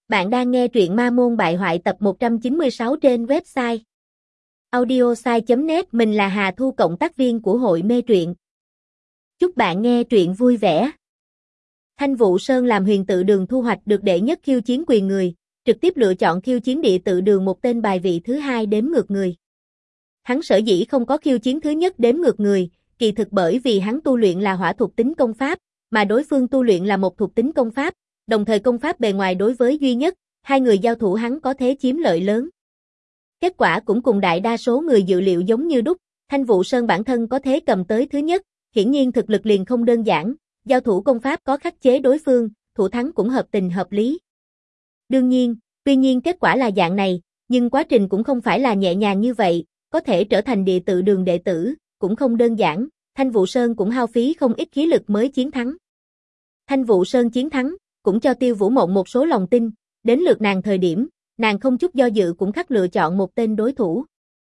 Bạn đang nghe truyện Ma Môn Bại Hoại tập 196 trên website audiosai.net. Mình là Hà Thu, cộng tác viên của hội mê truyện. Chúc bạn nghe truyện vui vẻ. Thanh Vụ Sơn làm huyền tự đường thu hoạch được đệ nhất khiêu chiến quyền người, trực tiếp lựa chọn khiêu chiến địa tự đường một tên bài vị thứ hai đếm ngược người. Hắn sở dĩ không có khiêu chiến thứ nhất đếm ngược người, kỳ thực bởi vì hắn tu luyện là hỏa thuộc tính công pháp, mà đối phương tu luyện là một thuộc tính công pháp. Đồng thời công pháp bề ngoài đối với duy nhất, hai người giao thủ hắn có thế chiếm lợi lớn. Kết quả cũng cùng đại đa số người dự liệu giống như đúc, Thanh Vụ Sơn bản thân có thế cầm tới thứ nhất, hiển nhiên thực lực liền không đơn giản, giao thủ công pháp có khắc chế đối phương, thủ thắng cũng hợp tình hợp lý. Đương nhiên, tuy nhiên kết quả là dạng này, nhưng quá trình cũng không phải là nhẹ nhàng như vậy, có thể trở thành địa tự đường đệ tử, cũng không đơn giản, Thanh Vụ Sơn cũng hao phí không ít khí lực mới chiến thắng. Thanh Vụ Sơn chiến thắng cũng cho Tiêu Vũ Mộng một số lòng tin, đến lượt nàng thời điểm, nàng không chút do dự cũng khắc lựa chọn một tên đối thủ.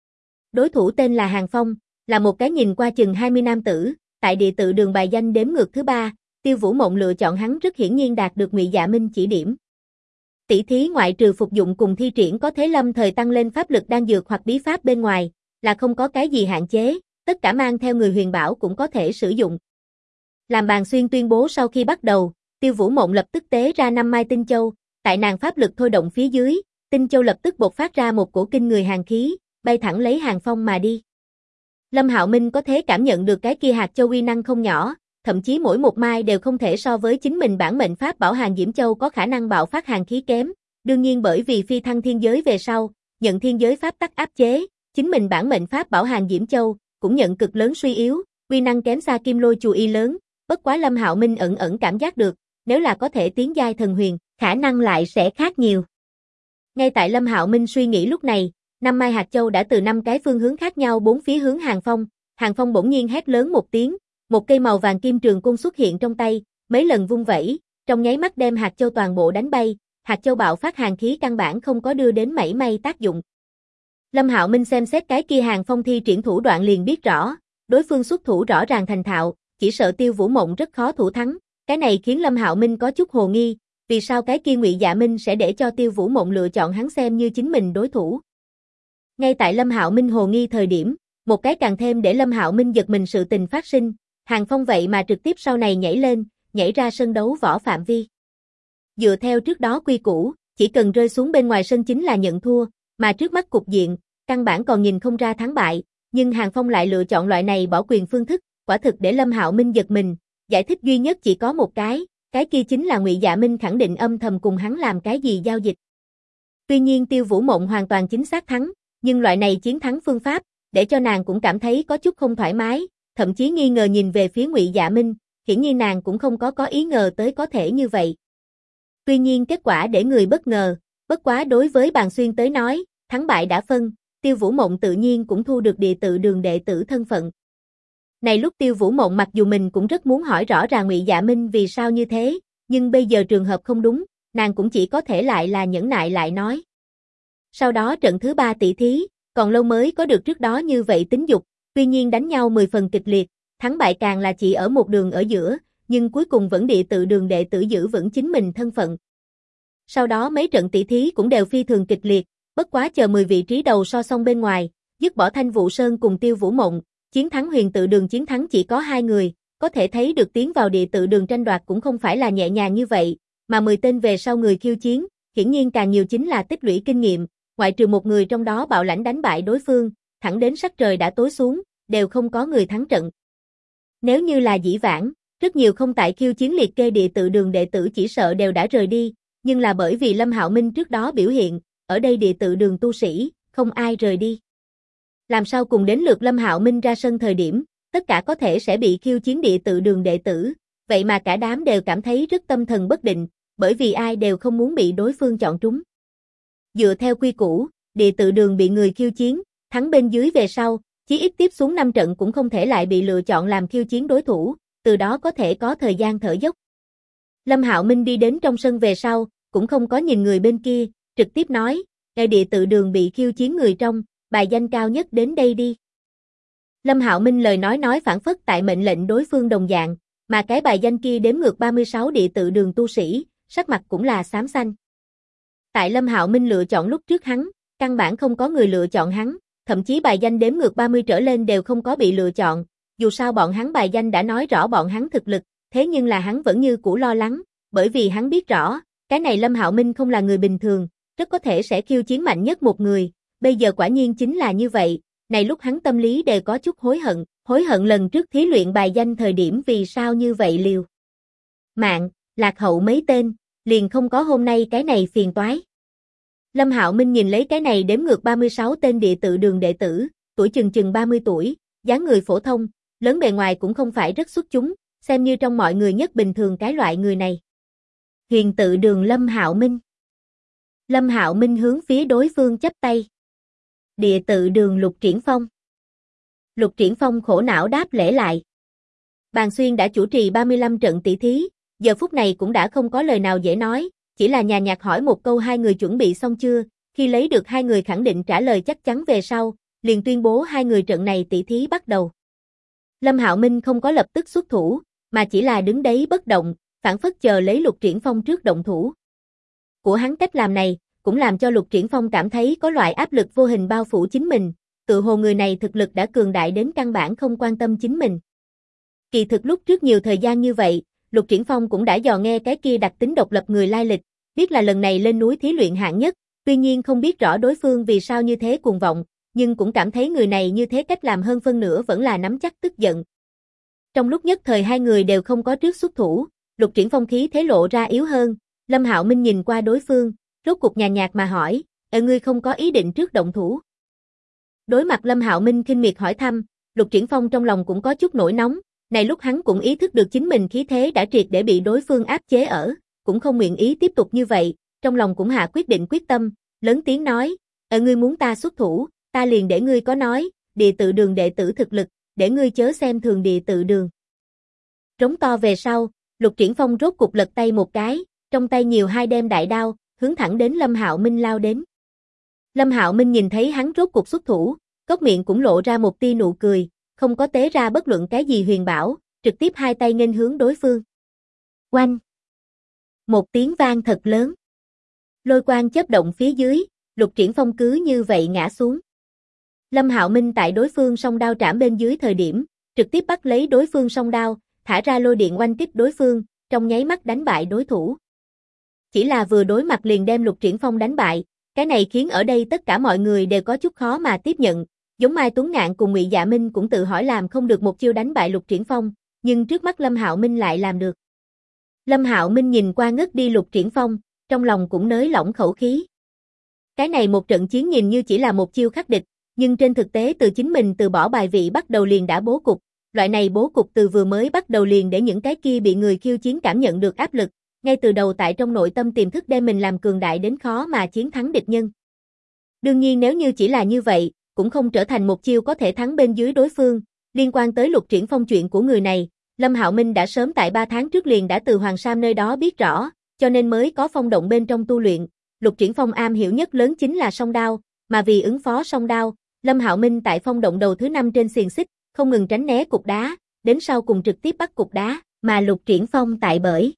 Đối thủ tên là Hàng Phong, là một cái nhìn qua chừng 20 nam tử, tại địa tự đường bài danh đếm ngược thứ 3, Tiêu Vũ Mộng lựa chọn hắn rất hiển nhiên đạt được Ngụy Dạ Minh chỉ điểm. Tỷ thí ngoại trừ phục dụng cùng thi triển có thế lâm thời tăng lên pháp lực đan dược hoặc bí pháp bên ngoài, là không có cái gì hạn chế, tất cả mang theo người huyền bảo cũng có thể sử dụng. Làm Bàn Xuyên tuyên bố sau khi bắt đầu, Tiêu Vũ Mộng lập tức tế ra 5 mai tinh châu, tại nàng pháp lực thôi động phía dưới, tinh châu lập tức bộc phát ra một cổ kinh người hàn khí, bay thẳng lấy Hàng Phong mà đi. Lâm Hạo Minh có thể cảm nhận được cái kia hạt châu uy năng không nhỏ, thậm chí mỗi một mai đều không thể so với chính mình bản mệnh pháp bảo Hàn Diễm Châu có khả năng bạo phát hàn khí kém. Đương nhiên bởi vì phi thăng thiên giới về sau, nhận thiên giới pháp tắc áp chế, chính mình bản mệnh pháp bảo Hàn Diễm Châu cũng nhận cực lớn suy yếu, uy năng kém xa Kim Lôi Chù Y lớn. Bất quá Lâm Hạo Minh ẩn ẩn cảm giác được, nếu là có thể tiến giai thần huyền, khả năng lại sẽ khác nhiều. Ngay tại Lâm Hạo Minh suy nghĩ lúc này, 5 mai hạt châu đã từ 5 cái phương hướng khác nhau bốn phía hướng Hàng Phong. Hàng Phong bỗng nhiên hét lớn một tiếng, một cây màu vàng kim trường côn xuất hiện trong tay, mấy lần vung vẩy, trong nháy mắt đem hạt châu toàn bộ đánh bay, hạt châu bạo phát hàn khí căn bản không có đưa đến mảy may tác dụng. Lâm Hạo Minh xem xét cái kia Hàng Phong thi triển thủ đoạn liền biết rõ, đối phương xuất thủ rõ ràng thành thạo, chỉ sợ Tiêu Vũ Mộng rất khó thủ thắng. Cái này khiến Lâm Hạo Minh có chút hồ nghi, vì sao cái kia Ngụy Dạ Minh sẽ để cho Tiêu Vũ Mộng lựa chọn hắn xem như chính mình đối thủ. Ngay tại Lâm Hạo Minh hồ nghi thời điểm, một cái càng thêm để Lâm Hạo Minh giật mình sự tình phát sinh, Hàng Phong vậy mà trực tiếp sau này nhảy lên, nhảy ra sân đấu võ phạm vi. Dựa theo trước đó quy củ, chỉ cần rơi xuống bên ngoài sân chính là nhận thua, mà trước mắt cục diện, căn bản còn nhìn không ra thắng bại, nhưng Hàng Phong lại lựa chọn loại này bỏ quyền phương thức, quả thực để Lâm Hạo Minh giật mình. Giải thích duy nhất chỉ có một cái kia chính là Ngụy Dạ Minh khẳng định âm thầm cùng hắn làm cái gì giao dịch. Tuy nhiên Tiêu Vũ Mộng hoàn toàn chính xác thắng, nhưng loại này chiến thắng phương pháp, để cho nàng cũng cảm thấy có chút không thoải mái, thậm chí nghi ngờ nhìn về phía Ngụy Dạ Minh, hiển nhiên nàng cũng không có ý ngờ tới có thể như vậy. Tuy nhiên kết quả để người bất ngờ, bất quá đối với Bàn Xuyên tới nói, thắng bại đã phân, Tiêu Vũ Mộng tự nhiên cũng thu được địa tự đường đệ tử thân phận. Này lúc Tiêu Vũ Mộng mặc dù mình cũng rất muốn hỏi rõ ràng Ngụy Dạ Minh vì sao như thế, nhưng bây giờ trường hợp không đúng, nàng cũng chỉ có thể lại là nhẫn nại lại nói. Sau đó trận thứ 3 tỷ thí, còn lâu mới có được trước đó như vậy tính dục, tuy nhiên đánh nhau 10 phần kịch liệt, thắng bại càng là chỉ ở một đường ở giữa, nhưng cuối cùng vẫn địa tự đường đệ tử giữ vững chính mình thân phận. Sau đó mấy trận tỷ thí cũng đều phi thường kịch liệt, bất quá chờ 10 vị trí đầu so xong bên ngoài, dứt bỏ Thanh Vụ Sơn cùng Tiêu Vũ Mộng, chiến thắng huyền tự đường chiến thắng chỉ có 2 người, có thể thấy được tiến vào địa tự đường tranh đoạt cũng không phải là nhẹ nhàng như vậy, mà 10 tên về sau người khiêu chiến, hiển nhiên càng nhiều chính là tích lũy kinh nghiệm, ngoại trừ một người trong đó bạo lãnh đánh bại đối phương, thẳng đến sắc trời đã tối xuống, đều không có người thắng trận. Nếu như là dĩ vãng, rất nhiều không tại khiêu chiến liệt kê địa tự đường đệ tử chỉ sợ đều đã rời đi, nhưng là bởi vì Lâm Hạo Minh trước đó biểu hiện, ở đây địa tự đường tu sĩ, không ai rời đi. Làm sao cùng đến lượt Lâm Hạo Minh ra sân thời điểm, tất cả có thể sẽ bị khiêu chiến địa tự đường đệ tử, vậy mà cả đám đều cảm thấy rất tâm thần bất định, bởi vì ai đều không muốn bị đối phương chọn trúng. Dựa theo quy củ, địa tự đường bị người khiêu chiến, thắng bên dưới về sau, chí ít tiếp xuống 5 trận cũng không thể lại bị lựa chọn làm khiêu chiến đối thủ, từ đó có thể có thời gian thở dốc. Lâm Hạo Minh đi đến trong sân về sau, cũng không có nhìn người bên kia, trực tiếp nói, ngay địa tự đường bị khiêu chiến người trong, bài danh cao nhất đến đây đi. Lâm Hạo Minh lời nói phảng phất tại mệnh lệnh đối phương đồng dạng, mà cái bài danh kia đếm ngược 36 địa tự đường tu sĩ, sắc mặt cũng là xám xanh. Tại Lâm Hạo Minh lựa chọn lúc trước hắn, căn bản không có người lựa chọn hắn, thậm chí bài danh đếm ngược 30 trở lên đều không có bị lựa chọn, dù sao bọn hắn bài danh đã nói rõ bọn hắn thực lực, thế nhưng là hắn vẫn như cũ lo lắng, bởi vì hắn biết rõ, cái này Lâm Hạo Minh không là người bình thường, rất có thể sẽ khiêu chiến mạnh nhất một người, bây giờ quả nhiên chính là như vậy, này lúc hắn tâm lý đều có chút hối hận lần trước thí luyện bài danh thời điểm vì sao như vậy liều mạng, lạc hậu mấy tên, liền không có hôm nay cái này phiền toái. Lâm Hạo Minh nhìn lấy cái này đếm ngược 36 tên địa tự đường đệ tử, tuổi chừng 30 tuổi, dáng người phổ thông, lớn bề ngoài cũng không phải rất xuất chúng, xem như trong mọi người nhất bình thường cái loại người này. Huyền tự đường Lâm Hạo Minh. Lâm Hạo Minh hướng phía đối phương chắp tay. Địa tự đường Lục Triển Phong. Lục Triển Phong khổ não đáp lễ lại. Bàn Xuyên đã chủ trì 35 trận tỷ thí, giờ phút này cũng đã không có lời nào dễ nói, chỉ là nhàn nhạt hỏi một câu hai người chuẩn bị xong chưa, khi lấy được hai người khẳng định trả lời chắc chắn về sau, liền tuyên bố hai người trận này tỷ thí bắt đầu. Lâm Hạo Minh không có lập tức xuất thủ, mà chỉ là đứng đấy bất động, phảng phất chờ lấy Lục Triển Phong trước động thủ. Của hắn cách làm này, cũng làm cho Lục Triển Phong cảm thấy có loại áp lực vô hình bao phủ chính mình, tự hồ người này thực lực đã cường đại đến căn bản không quan tâm chính mình. Kỳ thực lúc trước nhiều thời gian như vậy, Lục Triển Phong cũng đã dò nghe cái kia đặc tính độc lập người lai lịch, biết là lần này lên núi thí luyện hạng nhất, tuy nhiên không biết rõ đối phương vì sao như thế cuồng vọng, nhưng cũng cảm thấy người này như thế cách làm hơn phân nửa vẫn là nắm chắc tức giận. Trong lúc nhất thời hai người đều không có trước xuất thủ, Lục Triển Phong khí thế lộ ra yếu hơn, Lâm Hạo Minh nhìn qua đối phương, rốt cục nhàn nhạt mà hỏi, ngươi không có ý định trước động thủ. Đối mặt Lâm Hạo Minh khinh miệt hỏi thăm, Lục Triển Phong trong lòng cũng có chút nổi nóng, này lúc hắn cũng ý thức được chính mình khí thế đã triệt để bị đối phương áp chế ở, cũng không nguyện ý tiếp tục như vậy, trong lòng cũng hạ quyết tâm, lớn tiếng nói, ngươi muốn ta xuất thủ, ta liền để ngươi có nói, địa tự đường đệ tử thực lực, để ngươi chớ xem thường địa tự đường. Trống to về sau, Lục Triển Phong rốt cục lật tay một cái, trong tay nhiều hai đem đại đao, hướng thẳng đến Lâm Hạo Minh lao đến. Lâm Hạo Minh nhìn thấy hắn rốt cục xuất thủ, cốc miệng cũng lộ ra một tia nụ cười, không có tế ra bất luận cái gì huyền bảo, trực tiếp hai tay nghênh hướng đối phương. Oanh! Một tiếng vang thật lớn. Lôi quang chớp động phía dưới, Lục Triển Phong cứ như vậy ngã xuống. Lâm Hạo Minh tại đối phương song đao trảm bên dưới thời điểm, trực tiếp bắt lấy đối phương song đao, thả ra lôi điện oanh kích đối phương, trong nháy mắt đánh bại đối thủ. Chỉ là vừa đối mặt liền đem Lục Triển Phong đánh bại, cái này khiến ở đây tất cả mọi người đều có chút khó mà tiếp nhận, giống Mai Tuấn Ngạn cùng Ngụy Dạ Minh cũng tự hỏi làm không được một chiêu đánh bại Lục Triển Phong, nhưng trước mắt Lâm Hạo Minh lại làm được. Lâm Hạo Minh nhìn qua ngất đi Lục Triển Phong, trong lòng cũng nới lỏng khẩu khí. Cái này một trận chiến nhìn như chỉ là một chiêu khắc địch, nhưng trên thực tế từ chính mình từ bỏ bài vị bắt đầu liền đã bố cục, loại này bố cục từ vừa mới bắt đầu liền để những cái kia bị người khiêu chiến cảm nhận được áp lực, ngay từ đầu tại trong nội tâm tiềm thức đem mình làm cường đại đến khó mà chiến thắng địch nhân. Đương nhiên nếu như chỉ là như vậy, cũng không trở thành một chiêu có thể thắng bên dưới đối phương, liên quan tới Lục Triển Phong chuyện của người này, Lâm Hạo Minh đã sớm tại 3 tháng trước liền đã từ Hoàng Sam nơi đó biết rõ, cho nên mới có phong động bên trong tu luyện, Lục Triển Phong am hiểu nhất lớn chính là song đao, mà vì ứng phó song đao, Lâm Hạo Minh tại phong động đầu thứ 5 trên xiềng xích, không ngừng tránh né cục đá, đến sau cùng trực tiếp bắt cục đá, mà Lục Triển Phong tại bởi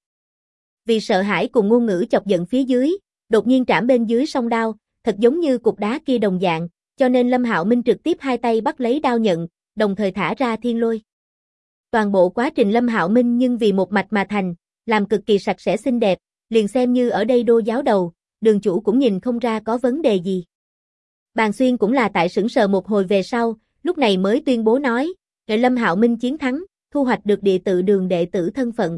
vì sợ hãi cùng ngôn ngữ chọc giận phía dưới, đột nhiên trảm bên dưới song đao, thật giống như cục đá kia đồng dạng, cho nên Lâm Hạo Minh trực tiếp hai tay bắt lấy đao nhận, đồng thời thả ra thiên lôi. Toàn bộ quá trình Lâm Hạo Minh nhưng vì một mạch mà thành, làm cực kỳ sạch sẽ xinh đẹp, liền xem như ở đây đô giáo đầu, đường chủ cũng nhìn không ra có vấn đề gì. Bàn Xuyên cũng là tại sững sờ một hồi về sau, lúc này mới tuyên bố nói, Lâm Hạo Minh chiến thắng, thu hoạch được địa tự đường đệ tử thân phận.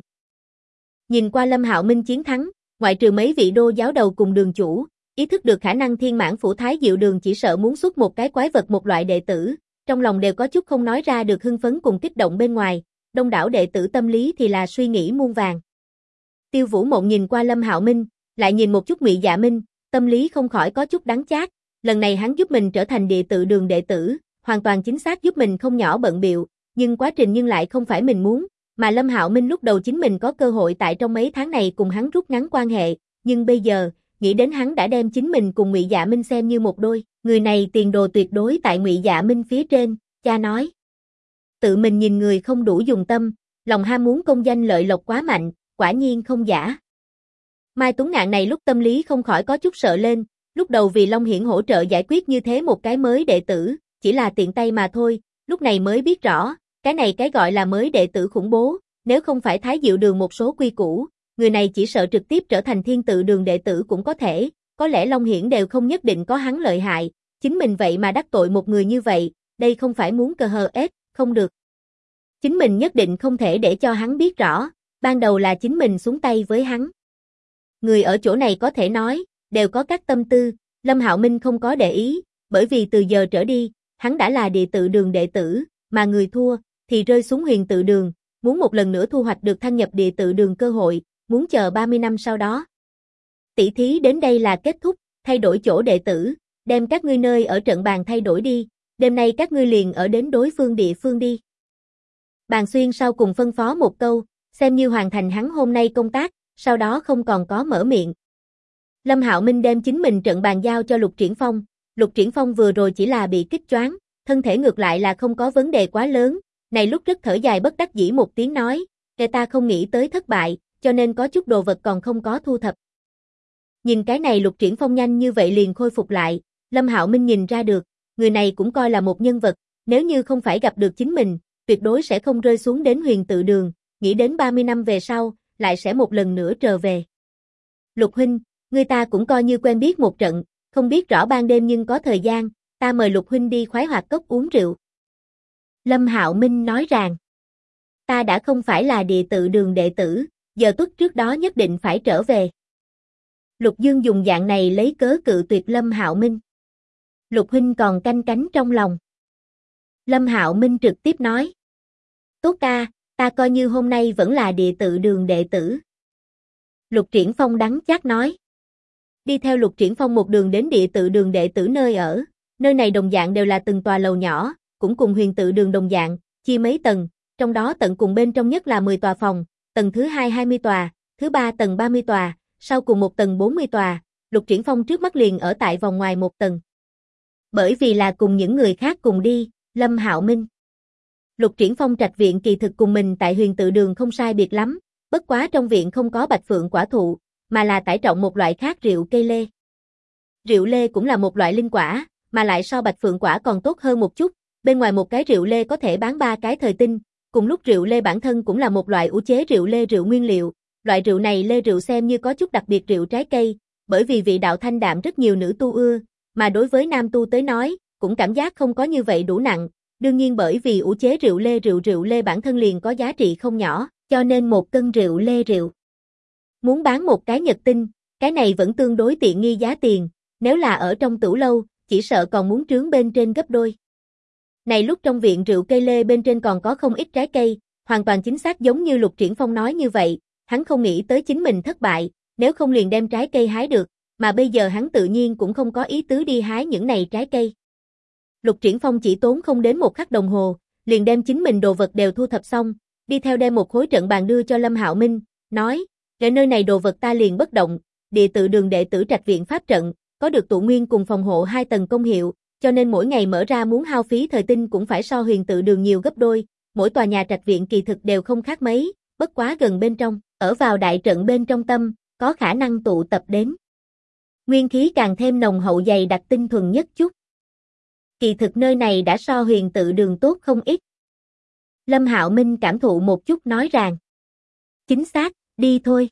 Nhìn qua Lâm Hạo Minh chiến thắng, ngoại trừ mấy vị đô giáo đầu cùng đường chủ, ý thức được khả năng Thiên Mãn Phủ Thái Diệu Đường chỉ sợ muốn xuất một cái quái vật một loại đệ tử, trong lòng đều có chút không nói ra được hưng phấn cùng kích động bên ngoài, đông đảo đệ tử tâm lý thì là suy nghĩ muôn vàng. Tiêu Vũ Mộng nhìn qua Lâm Hạo Minh, lại nhìn một chút Ngụy Dạ Minh, tâm lý không khỏi có chút đắng chát, lần này hắn giúp mình trở thành địa tự đường đệ tử, hoàn toàn chính xác giúp mình không nhỏ bận bịu, nhưng quá trình nhưng lại không phải mình muốn, mà Lâm Hạo Minh lúc đầu chính mình có cơ hội tại trong mấy tháng này cùng hắn rút ngắn quan hệ, nhưng bây giờ, nghĩ đến hắn đã đem chính mình cùng Ngụy Dạ Minh xem như một đôi, người này tiền đồ tuyệt đối tại Ngụy Dạ Minh phía trên, cha nói. Tự mình nhìn người không đủ dùng tâm, lòng ham muốn công danh lợi lộc quá mạnh, quả nhiên không giả. Mai Tuấn Ngạn này lúc tâm lý không khỏi có chút sợ lên, lúc đầu vì Long Hiển hỗ trợ giải quyết như thế một cái mới đệ tử, chỉ là tiện tay mà thôi, lúc này mới biết rõ, cái này cái gọi là mới đệ tử khủng bố, nếu không phải Thái Diệu Đường một số quy củ, người này chỉ sợ trực tiếp trở thành Thiên Tự Đường đệ tử cũng có lẽ Long Hiển đều không nhất định có hắn lợi hại, chính mình vậy mà đắc tội một người như vậy, đây không phải muốn cờ hờ ép, không được. Chính mình nhất định không thể để cho hắn biết rõ, ban đầu là chính mình xuống tay với hắn. Người ở chỗ này có thể nói, đều có các tâm tư, Lâm Hạo Minh không có để ý, bởi vì từ giờ trở đi, hắn đã là Địa Tự Đường đệ tử, mà người thua, thì rơi xuống Huyền Tự Đường, muốn một lần nữa thu hoạch được thăng nhập Địa Tự Đường cơ hội, muốn chờ 30 năm sau đó. Tỷ thí đến đây là kết thúc, thay đổi chỗ đệ tử, đem các ngươi nơi ở trận bàn thay đổi đi, đêm nay các ngươi liền ở đến đối phương địa phương đi. Bàn Xuyên sau cùng phân phó một câu, xem như hoàn thành hắn hôm nay công tác, sau đó không còn có mở miệng. Lâm Hạo Minh đem chính mình trận bàn giao cho Lục Triển Phong, Lục Triển Phong vừa rồi chỉ là bị kích choáng, thân thể ngược lại là không có vấn đề quá lớn, này lúc rất thở dài bất đắc dĩ một tiếng nói, kẻ ta không nghĩ tới thất bại, cho nên có chút đồ vật còn không có thu thập. Nhìn cái này Lục Triển Phong nhanh như vậy liền khôi phục lại, Lâm Hạo Minh nhìn ra được, người này cũng coi là một nhân vật, nếu như không phải gặp được chính mình, tuyệt đối sẽ không rơi xuống đến Huyền Tự Đường, nghĩ đến 30 năm về sau, lại sẽ một lần nữa trở về. Lục huynh, người ta cũng coi như quen biết một trận, không biết rõ ban đêm nhưng có thời gian, ta mời Lục huynh đi khoái hoạt cốc uống rượu. Lâm Hạo Minh nói rằng, ta đã không phải là Địa Tự Đường đệ tử, giờ tuất trước đó nhất định phải trở về. Lục Dương dùng dạng này lấy cớ cự tuyệt Lâm Hạo Minh. Lục huynh còn canh cánh trong lòng. Lâm Hạo Minh trực tiếp nói, tốt ca, ta coi như hôm nay vẫn là Địa Tự Đường đệ tử. Lục Triển Phong đắng chát nói. Đi theo Lục Triển Phong một đường đến Địa Tự Đường đệ tử nơi ở, nơi này đồng dạng đều là từng tòa lầu nhỏ, cũng cùng Huyền Tự Đường đồng dạng, chia mấy tầng, trong đó tận cùng bên trong nhất là 10 tòa phòng, tầng thứ 2 20 tòa, thứ 3 tầng 30 tòa, sau cùng một tầng 40 tòa, Lục Triển Phong trước mắt liền ở tại vòng ngoài một tầng. Bởi vì là cùng những người khác cùng đi, Lâm Hạo Minh. Lục Triển Phong trạch viện kỳ thực cùng mình tại Huyền Tự Đường không sai biệt lắm, bất quá trong viện không có bạch phượng quả thụ, mà là tải trọng một loại khác rượu cây lê. Rượu lê cũng là một loại linh quả, mà lại so bạch phượng quả còn tốt hơn một chút, bên ngoài một cái rượu lê có thể bán 3 cái thời tinh, cùng lúc rượu lê bản thân cũng là một loại ủ chế rượu lê rượu nguyên liệu, loại rượu này lê rượu xem như có chút đặc biệt rượu trái cây, bởi vì vị đạo thanh đạm rất nhiều nữ tu ưa, mà đối với nam tu tới nói, cũng cảm giác không có như vậy đủ nặng, đương nhiên bởi vì ủ chế rượu lê bản thân liền có giá trị không nhỏ, cho nên 1 cân rượu lê rượu muốn bán một cái nhật tinh, cái này vẫn tương đối tiện nghi giá tiền, nếu là ở trong tửu lâu, chỉ sợ còn muốn trướng bên trên gấp đôi. Này lúc trong viện rượu cây lê bên trên còn có không ít trái cây, hoàn toàn chính xác giống như Lục Triển Phong nói như vậy, hắn không nghĩ tới chính mình thất bại, nếu không liền đem trái cây hái được, mà bây giờ hắn tự nhiên cũng không có ý tứ đi hái những này trái cây. Lục Triển Phong chỉ tốn không đến 1 khắc đồng hồ, liền đem chính mình đồ vật đều thu thập xong, đi theo đem một khối trận bàn đưa cho Lâm Hạo Minh, nói, ở nơi này đồ vật ta liền bất động, Địa Tự Đường đệ tử trạch viện pháp trận, có được tụ nguyên cùng phòng hộ 2 tầng công hiệu, cho nên mỗi ngày mở ra muốn hao phí thời tinh cũng phải so Huyền Tự Đường nhiều gấp đôi, mỗi tòa nhà trạch viện kỳ thực đều không khác mấy, bất quá gần bên trong, ở vào đại trận bên trong tâm, có khả năng tụ tập đến. Nguyên khí càng thêm nồng hậu dày đặc tinh thuần nhất chút. Kỳ thực nơi này đã so Huyền Tự Đường tốt không ít. Lâm Hạo Minh cảm thụ một chút nói rằng, chính xác, đi thôi.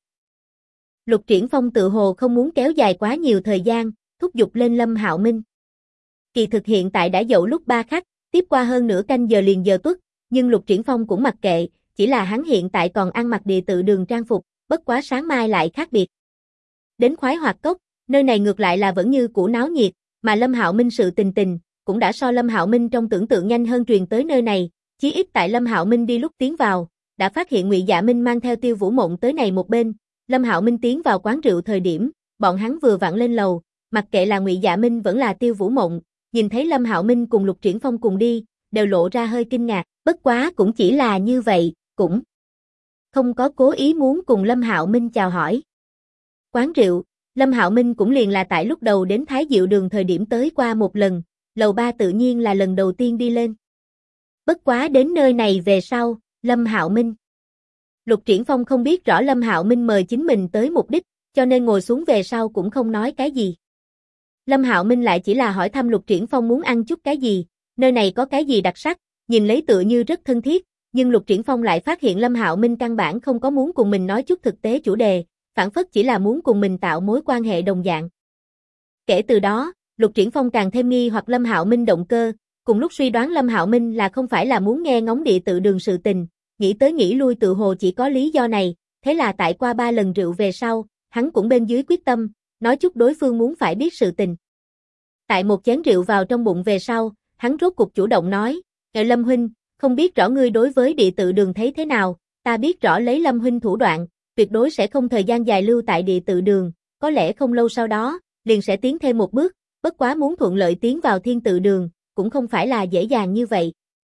Lục Triển Phong tự hồ không muốn kéo dài quá nhiều thời gian, thúc giục lên Lâm Hạo Minh. Kỳ thực hiện tại đã dậu lúc 3 khắc, tiếp qua hơn nửa canh giờ liền giờ tuất, nhưng Lục Triển Phong cũng mặc kệ, chỉ là hắn hiện tại còn ăn mặc Địa Tự Đường trang phục, bất quá sáng mai lại khác biệt. Đến khoái hoạt cốc, nơi này ngược lại là vẫn như cũ náo nhiệt, mà Lâm Hạo Minh sự tình cũng đã so Lâm Hạo Minh trong tưởng tượng nhanh hơn truyền tới nơi này, chí ít tại Lâm Hạo Minh đi lúc tiến vào, đã phát hiện Ngụy Dạ Minh mang theo Tiêu Vũ Mộng tới này một bên. Lâm Hạo Minh tiến vào quán rượu thời điểm, bọn hắn vừa vặn lên lầu, mặc kệ là Ngụy Dạ Minh vẫn là Tiêu Vũ Mộng, nhìn thấy Lâm Hạo Minh cùng Lục Triển Phong cùng đi, đều lộ ra hơi kinh ngạc, bất quá cũng chỉ là như vậy, cũng không có cố ý muốn cùng Lâm Hạo Minh chào hỏi. Quán rượu, Lâm Hạo Minh cũng liền là tại lúc đầu đến Thái Diệu Đường thời điểm tới qua một lần, lầu 3 tự nhiên là lần đầu tiên đi lên. Bất quá đến nơi này về sau, Lâm Hạo Minh. Lục Triển Phong không biết rõ Lâm Hạo Minh mời chính mình tới mục đích, cho nên ngồi xuống về sau cũng không nói cái gì. Lâm Hạo Minh lại chỉ là hỏi thăm Lục Triển Phong muốn ăn chút cái gì, nơi này có cái gì đặc sắc, nhìn lấy tựa như rất thân thiết, nhưng Lục Triển Phong lại phát hiện Lâm Hạo Minh căn bản không có muốn cùng mình nói chút thực tế chủ đề, phản phất chỉ là muốn cùng mình tạo mối quan hệ đồng dạng. Kể từ đó, Lục Triển Phong càng thêm nghi hoặc Lâm Hạo Minh động cơ, cùng lúc suy đoán Lâm Hạo Minh là không phải là muốn nghe ngóng địa tự đường sự tình, nghĩ tới nghĩ lui tự hồ chỉ có lý do này, thế là tại qua 3 lần rượu về sau, hắn cũng bên dưới quyết tâm, nói chút đối phương muốn phải biết sự tình. Tại một chén rượu vào trong bụng về sau, hắn rốt cục chủ động nói, Lâm huynh, không biết rõ ngươi đối với địa tự đường thấy thế nào, ta biết rõ lấy Lâm huynh thủ đoạn, tuyệt đối sẽ không thời gian dài lưu tại địa tự đường, có lẽ không lâu sau đó, liền sẽ tiến thêm một bước, bất quá muốn thuận lợi tiến vào thiên tự đường, cũng không phải là dễ dàng như vậy.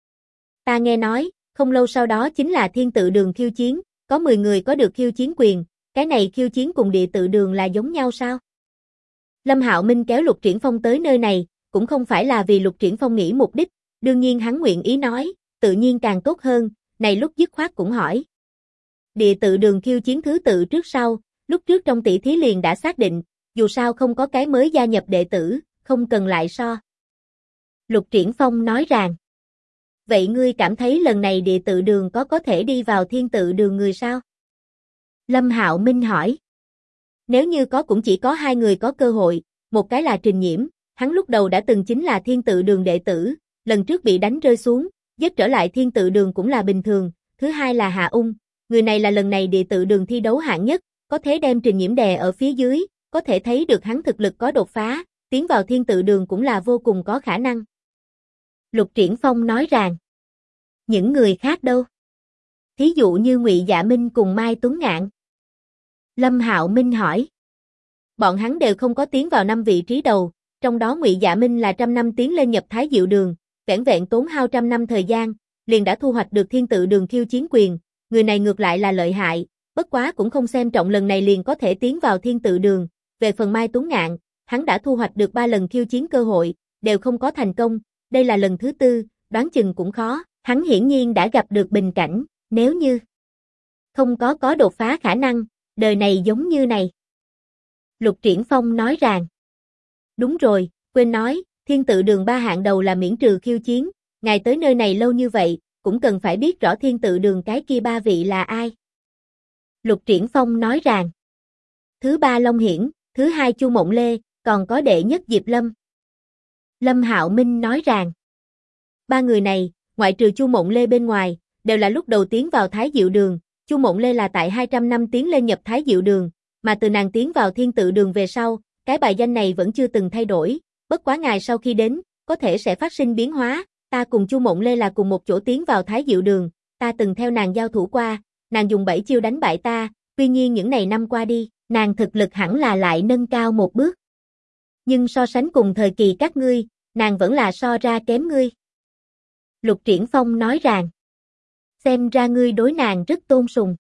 Ta nghe nói, không lâu sau đó chính là thiên tự đường khiêu chiến, có 10 người có được khiêu chiến quyền, cái này khiêu chiến cùng địa tự đường là giống nhau sao? Lâm Hạo Minh kéo Lục Triển Phong tới nơi này, cũng không phải là vì Lục Triển Phong nghĩ mục đích, đương nhiên hắn nguyện ý nói, tự nhiên càng tốt hơn, này lúc dứt khoát cũng hỏi. Địa tự đường khiêu chiến thứ tự trước sau, lúc trước trong tỷ thí liền đã xác định, dù sao không có cái mới gia nhập đệ tử, không cần lại so. Lục Triển Phong nói rằng, vậy ngươi cảm thấy lần này địa tự đường có thể đi vào thiên tự đường người sao? Lâm Hạo Minh hỏi. Nếu như có cũng chỉ có 2 người có cơ hội, một cái là Trình Nhiễm, hắn lúc đầu đã từng chính là thiên tự đường đệ tử, lần trước bị đánh rơi xuống, giết trở lại thiên tự đường cũng là bình thường, thứ hai là Hạ Ung, người này là lần này địa tự đường thi đấu hạng nhất, có thể đem Trình Nhiễm đè ở phía dưới, có thể thấy được hắn thực lực có đột phá, tiến vào thiên tự đường cũng là vô cùng có khả năng. Lục Triển Phong nói rằng, những người khác đâu? Thí dụ như Ngụy Dạ Minh cùng Mai Tuấn Ngạn. Lâm Hạo Minh hỏi. Bọn hắn đều không có tiến vào 5 vị trí đầu, trong đó Ngụy Dạ Minh là 100 năm tiến lên nhập Thái Diệu Đường, vẻn vẹn tốn hao 100 năm thời gian, liền đã thu hoạch được thiên tự đường khiêu chiến quyền, người này ngược lại là lợi hại, bất quá cũng không xem trọng lần này liền có thể tiến vào thiên tự đường, về phần Mai Tuấn Ngạn, hắn đã thu hoạch được 3 lần khiêu chiến cơ hội, đều không có thành công, đây là lần thứ 4, đoán chừng cũng khó, hắn hiển nhiên đã gặp được bình cảnh, nếu như không có đột phá khả năng, đời này giống như này. Lục Triển Phong nói rằng, đúng rồi, quên nói, thiên tự đường 3 hạng đầu là miễn trừ khiêu chiến, ngài tới nơi này lâu như vậy, cũng cần phải biết rõ thiên tự đường cái kia 3 vị là ai. Lục Triển Phong nói rằng, thứ 3 Long Hiển, thứ 2 Chu Mộng Lê, còn có đệ nhất Diệp Lâm. Lâm Hạo Minh nói rằng, 3 người này, ngoại trừ Chu Mộng Lê bên ngoài, đều là lúc đầu tiến vào Thái Diệu Đường, Chu Mộng Lê là tại 200 năm tiến lên nhập Thái Diệu Đường, mà từ nàng tiến vào thiên tự đường về sau, cái bài danh này vẫn chưa từng thay đổi, bất quá ngài sau khi đến, có thể sẽ phát sinh biến hóa, ta cùng Chu Mộng Lê là cùng một chỗ tiến vào Thái Diệu Đường, ta từng theo nàng giao thủ qua, nàng dùng 7 chiêu đánh bại ta, tuy nhiên những này năm qua đi, nàng thực lực hẳn là lại nâng cao một bước. Nhưng so sánh cùng thời kỳ các ngươi, nàng vẫn là so ra kém ngươi. Lục Triển Phong nói rằng, xem ra ngươi đối nàng rất tôn sùng.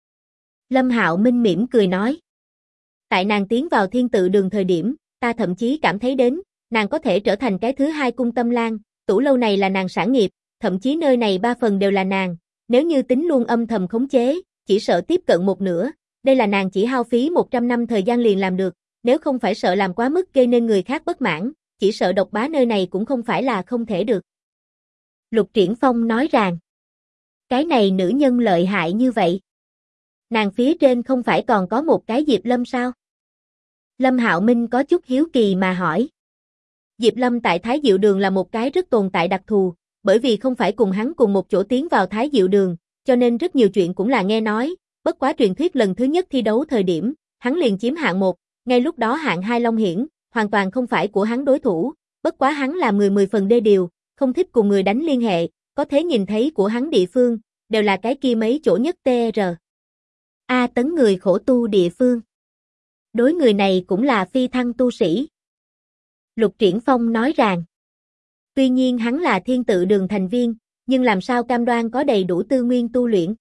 Lâm Hạo Minh mỉm cười nói, tại nàng tiến vào thiên tự đường thời điểm, ta thậm chí cảm thấy đến, nàng có thể trở thành cái thứ 2 cung Tâm Lan, tủ lâu này là nàng sản nghiệp, thậm chí nơi này 3 phần đều là nàng, nếu như tính luôn âm thầm khống chế, chỉ sợ tiếp cận một nửa, đây là nàng chỉ hao phí 100 năm thời gian liền làm được, nếu không phải sợ làm quá mức gây nên người khác bất mãn, chỉ sợ độc bá nơi này cũng không phải là không thể được. Lục Triển Phong nói rằng, cái này nữ nhân lợi hại như vậy. Nàng phía trên không phải còn có một cái Diệp Lâm sao? Lâm Hạo Minh có chút hiếu kỳ mà hỏi. Diệp Lâm tại Thái Diệu Đường là một cái rất tồn tại đặc thù, bởi vì không phải cùng hắn cùng một chỗ tiến vào Thái Diệu Đường, cho nên rất nhiều chuyện cũng là nghe nói, bất quá truyền thuyết lần thứ nhất thi đấu thời điểm, hắn liền chiếm hạng 1, ngay lúc đó hạng 2 Long Hiển, hoàn toàn không phải của hắn đối thủ, bất quá hắn là người 10 phần đê điều, không thích cùng người đánh liên hệ, có thể nhìn thấy của hắn địa phương, đều là cái kia mấy chỗ nhất TR. A Tấn người khổ tu địa phương. Đối người này cũng là phi thăng tu sĩ. Lục Triển Phong nói rằng, tuy nhiên hắn là thiên tự đường thành viên, nhưng làm sao cam đoan có đầy đủ tư nguyên tu luyện?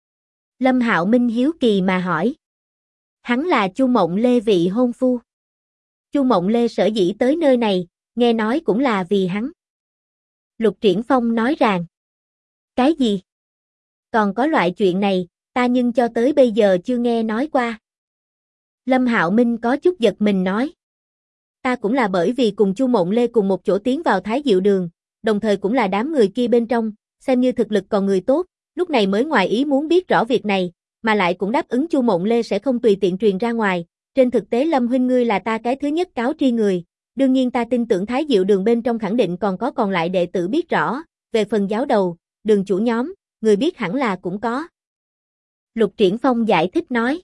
Lâm Hạo Minh hiếu kỳ mà hỏi. Hắn là Chu Mộng Lê vị hôn phu. Chu Mộng Lê sở dĩ tới nơi này, nghe nói cũng là vì hắn. Lục Triển Phong nói rằng, cái gì? Còn có loại chuyện này, ta nhưng cho tới bây giờ chưa nghe nói qua. Lâm Hạo Minh có chút giật mình nói. Ta cũng là bởi vì cùng Chu Mộng Lê cùng một chỗ tiến vào Thái Diệu Đường, đồng thời cũng là đám người kia bên trong, xem như thực lực còn người tốt, lúc này mới ngoài ý muốn biết rõ việc này, mà lại cũng đáp ứng Chu Mộng Lê sẽ không tùy tiện truyền ra ngoài, trên thực tế Lâm huynh ngươi là ta cái thứ nhất cáo tri người, đương nhiên ta tin tưởng Thái Diệu Đường bên trong khẳng định còn lại đệ tử biết rõ, về phần giáo đầu, đường chủ nhóm, người biết hẳn là cũng có. Lục Triển Phong giải thích nói.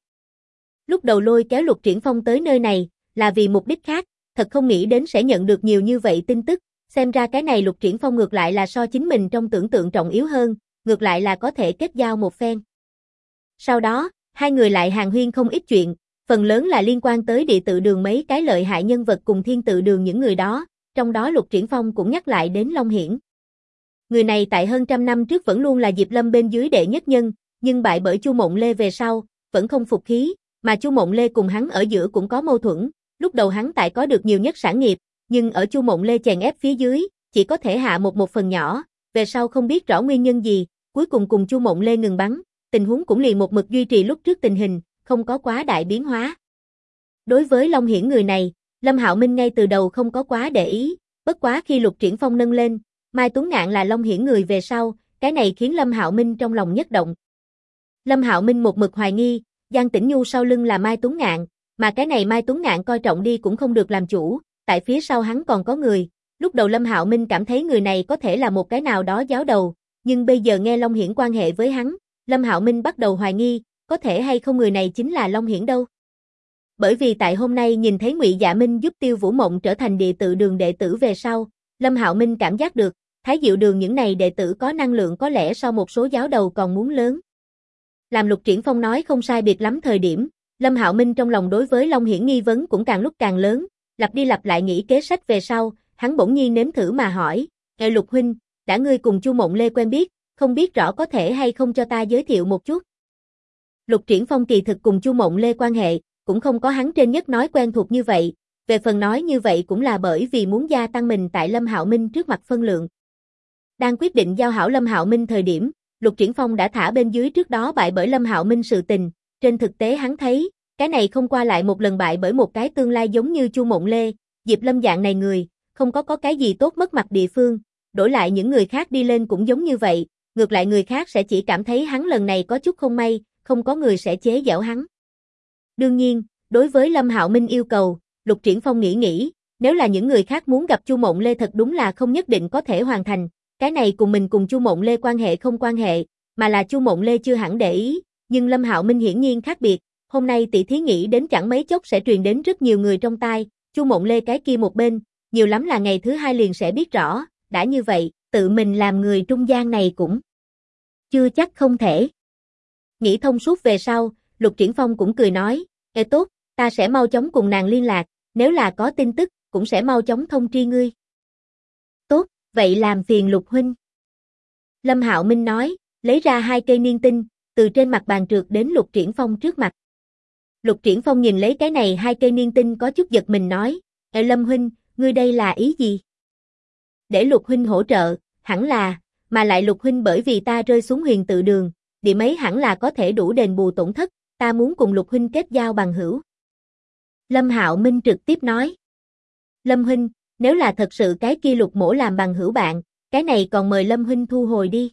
Lúc đầu lôi kéo Lục Triển Phong tới nơi này, là vì mục đích khác, thật không nghĩ đến sẽ nhận được nhiều như vậy tin tức, xem ra cái này Lục Triển Phong ngược lại là so chính mình trong tưởng tượng trọng yếu hơn, ngược lại là có thể kết giao một phen. Sau đó, hai người lại hàn huyên không ít chuyện, phần lớn là liên quan tới Địa Tự Đường mấy cái lợi hại nhân vật cùng Thiên Tự Đường những người đó, trong đó Lục Triển Phong cũng nhắc lại đến Long Hiển. Người này tại hơn trăm năm trước vẫn luôn là Diệp Lâm bên dưới đệ nhất nhân, nhưng bại bởi Chu Mộng Lê về sau, vẫn không phục khí, mà Chu Mộng Lê cùng hắn ở giữa cũng có mâu thuẫn, lúc đầu hắn tại có được nhiều nhất sản nghiệp, nhưng ở Chu Mộng Lê chèn ép phía dưới, chỉ có thể hạ một phần nhỏ, về sau không biết rõ nguyên nhân gì, cuối cùng Chu Mộng Lê ngừng bắn, tình huống cũng liền một mực duy trì lúc trước tình hình, không có quá đại biến hóa. Đối với Long Hiển người này, Lâm Hạo Minh ngay từ đầu không có quá để ý, bất quá khi Lục Triển Phong nâng lên, Mai Tuấn Ngạn là Long Hiển người về sau, cái này khiến Lâm Hạo Minh trong lòng nhất động. Lâm Hạo Minh một mực hoài nghi, Giang Tĩnh Nhu sau lưng là Mai Tuấn Ngạn, mà cái này Mai Tuấn Ngạn coi trọng đi cũng không được làm chủ, tại phía sau hắn còn có người. Lúc đầu Lâm Hạo Minh cảm thấy người này có thể là một cái nào đó giáo đầu, nhưng bây giờ nghe Long Hiển quan hệ với hắn, Lâm Hạo Minh bắt đầu hoài nghi, có thể hay không người này chính là Long Hiển đâu. Bởi vì tại hôm nay nhìn thấy Ngụy Dạ Minh giúp Tiêu Vũ Mộng trở thành Địa Tự Đường đệ tử về sau, Lâm Hạo Minh cảm giác được, Thái Diệu Đường những này đệ tử có năng lượng có lẽ so một số giáo đầu còn muốn lớn. Làm Lục Triển Phong nói không sai biệt lắm thời điểm, Lâm Hạo Minh trong lòng đối với Long Hiển nghi vấn cũng càng lúc càng lớn, lặp đi lặp lại nghĩ kế sách về sau, hắn bỗng nhiên nếm thử mà hỏi, Lục huynh, đã ngươi cùng Chu Mộng Lê quen biết, không biết rõ có thể hay không cho ta giới thiệu một chút. Lục Triển Phong kỳ thực cùng Chu Mộng Lê quan hệ, cũng không có hắn trên nhất nói quen thuộc như vậy, về phần nói như vậy cũng là bởi vì muốn gia tăng mình tại Lâm Hạo Minh trước mặt phân lượng. Đang quyết định giao hảo Lâm Hạo Minh thời điểm, Lục Triển Phong đã thả bên dưới trước đó bại bởi Lâm Hạo Minh sự tình, trên thực tế hắn thấy, cái này không qua lại một lần bại bởi một cái tương lai giống như Chu Mộng Lê, Diệp Lâm dạng này người, không có cái gì tốt mất mặt địa phương, đổi lại những người khác đi lên cũng giống như vậy, ngược lại người khác sẽ chỉ cảm thấy hắn lần này có chút không may, không có người sẽ chế giễu hắn. Đương nhiên, đối với Lâm Hạo Minh yêu cầu, Lục Triển Phong nghĩ, nếu là những người khác muốn gặp Chu Mộng Lê thật đúng là không nhất định có thể hoàn thành, cái này cùng mình cùng Chu Mộng Lê quan hệ không quan hệ, mà là Chu Mộng Lê chưa hẳn để ý, nhưng Lâm Hạo Minh hiển nhiên khác biệt, hôm nay tỷ thí nghĩ đến chẳng mấy chốc sẽ truyền đến rất nhiều người trong tai, Chu Mộng Lê cái kia một bên, nhiều lắm là ngày thứ hai liền sẽ biết rõ, đã như vậy, tự mình làm người trung gian này cũng chưa chắc không thể. Nghĩ thông suốt về sau, Lục Triển Phong cũng cười nói, tốt, ta sẽ mau chóng cùng nàng liên lạc, nếu là có tin tức, cũng sẽ mau chóng thông tri ngươi. Tốt, vậy làm phiền Lục huynh. Lâm Hạo Minh nói, lấy ra 2 cây niên tinh, từ trên mặt bàn trượt đến Lục Triển Phong trước mặt. Lục Triển Phong nhìn lấy cái này 2 cây niên tinh có chút giật mình nói, Lâm huynh, ngươi đây là ý gì? Để Lục huynh hỗ trợ, hẳn là, mà lại Lục huynh bởi vì ta rơi xuống Huyền Tự Đường, điểm ấy hẳn là có thể đủ đền bù tổn thất, ta muốn cùng Lục huynh kết giao bằng hữu. Lâm Hạo Minh trực tiếp nói. Lâm huynh, nếu là thật sự cái kia Lục mỗ làm bằng hữu bạn, cái này còn mời Lâm huynh thu hồi đi.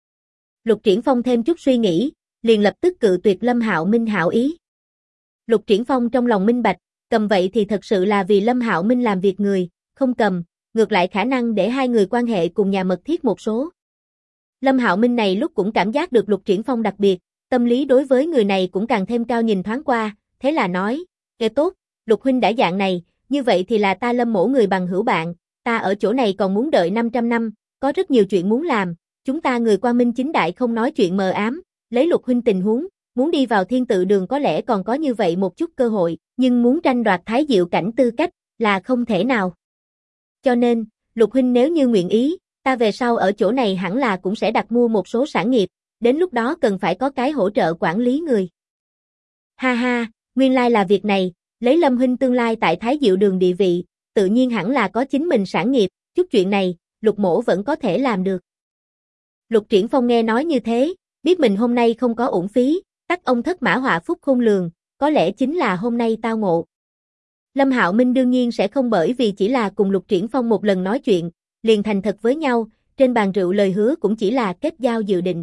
Lục Triển Phong thêm chút suy nghĩ, liền lập tức cự tuyệt Lâm Hạo Minh hảo ý. Lục Triển Phong trong lòng minh bạch, cầm vậy thì thật sự là vì Lâm Hạo Minh làm việc người, không cầm, ngược lại khả năng để hai người quan hệ cùng nhà mật thiết một số. Lâm Hạo Minh này lúc cũng cảm giác được Lục Triển Phong đặc biệt, tâm lý đối với người này cũng càng thêm cao nhìn thoáng qua, thế là nói, tốt, Lục huynh đã dạng này, như vậy thì là ta Lâm mỗ người bằng hữu bạn, ta ở chỗ này còn muốn đợi 500 năm, có rất nhiều chuyện muốn làm, chúng ta người quang minh chính đại không nói chuyện mờ ám, lấy Lục huynh tình huống, muốn đi vào Thiên Tự Đường có lẽ còn có như vậy một chút cơ hội, nhưng muốn tranh đoạt Thái Diệu cảnh tư cách là không thể nào. Cho nên, Lục huynh nếu như nguyện ý, ta về sau ở chỗ này hẳn là cũng sẽ đặt mua một số sản nghiệp, đến lúc đó cần phải có cái hỗ trợ quản lý người. Ha ha, nguyên lai là việc này, lấy Lâm huynh tương lai tại Thái Diệu Đường địa vị, tự nhiên hẳn là có chính mình sản nghiệp, chút chuyện này, Lục mỗ vẫn có thể làm được. Lục Triển Phong nghe nói như thế, biết mình hôm nay không có uổng phí, tắc ông thất mã họa phúc khôn lường, có lẽ chính là hôm nay tao ngộ. Lâm Hạo Minh đương nhiên sẽ không bởi vì chỉ là cùng Lục Triển Phong một lần nói chuyện, liền thành thật với nhau, trên bàn rượu lời hứa cũng chỉ là kết giao dự định.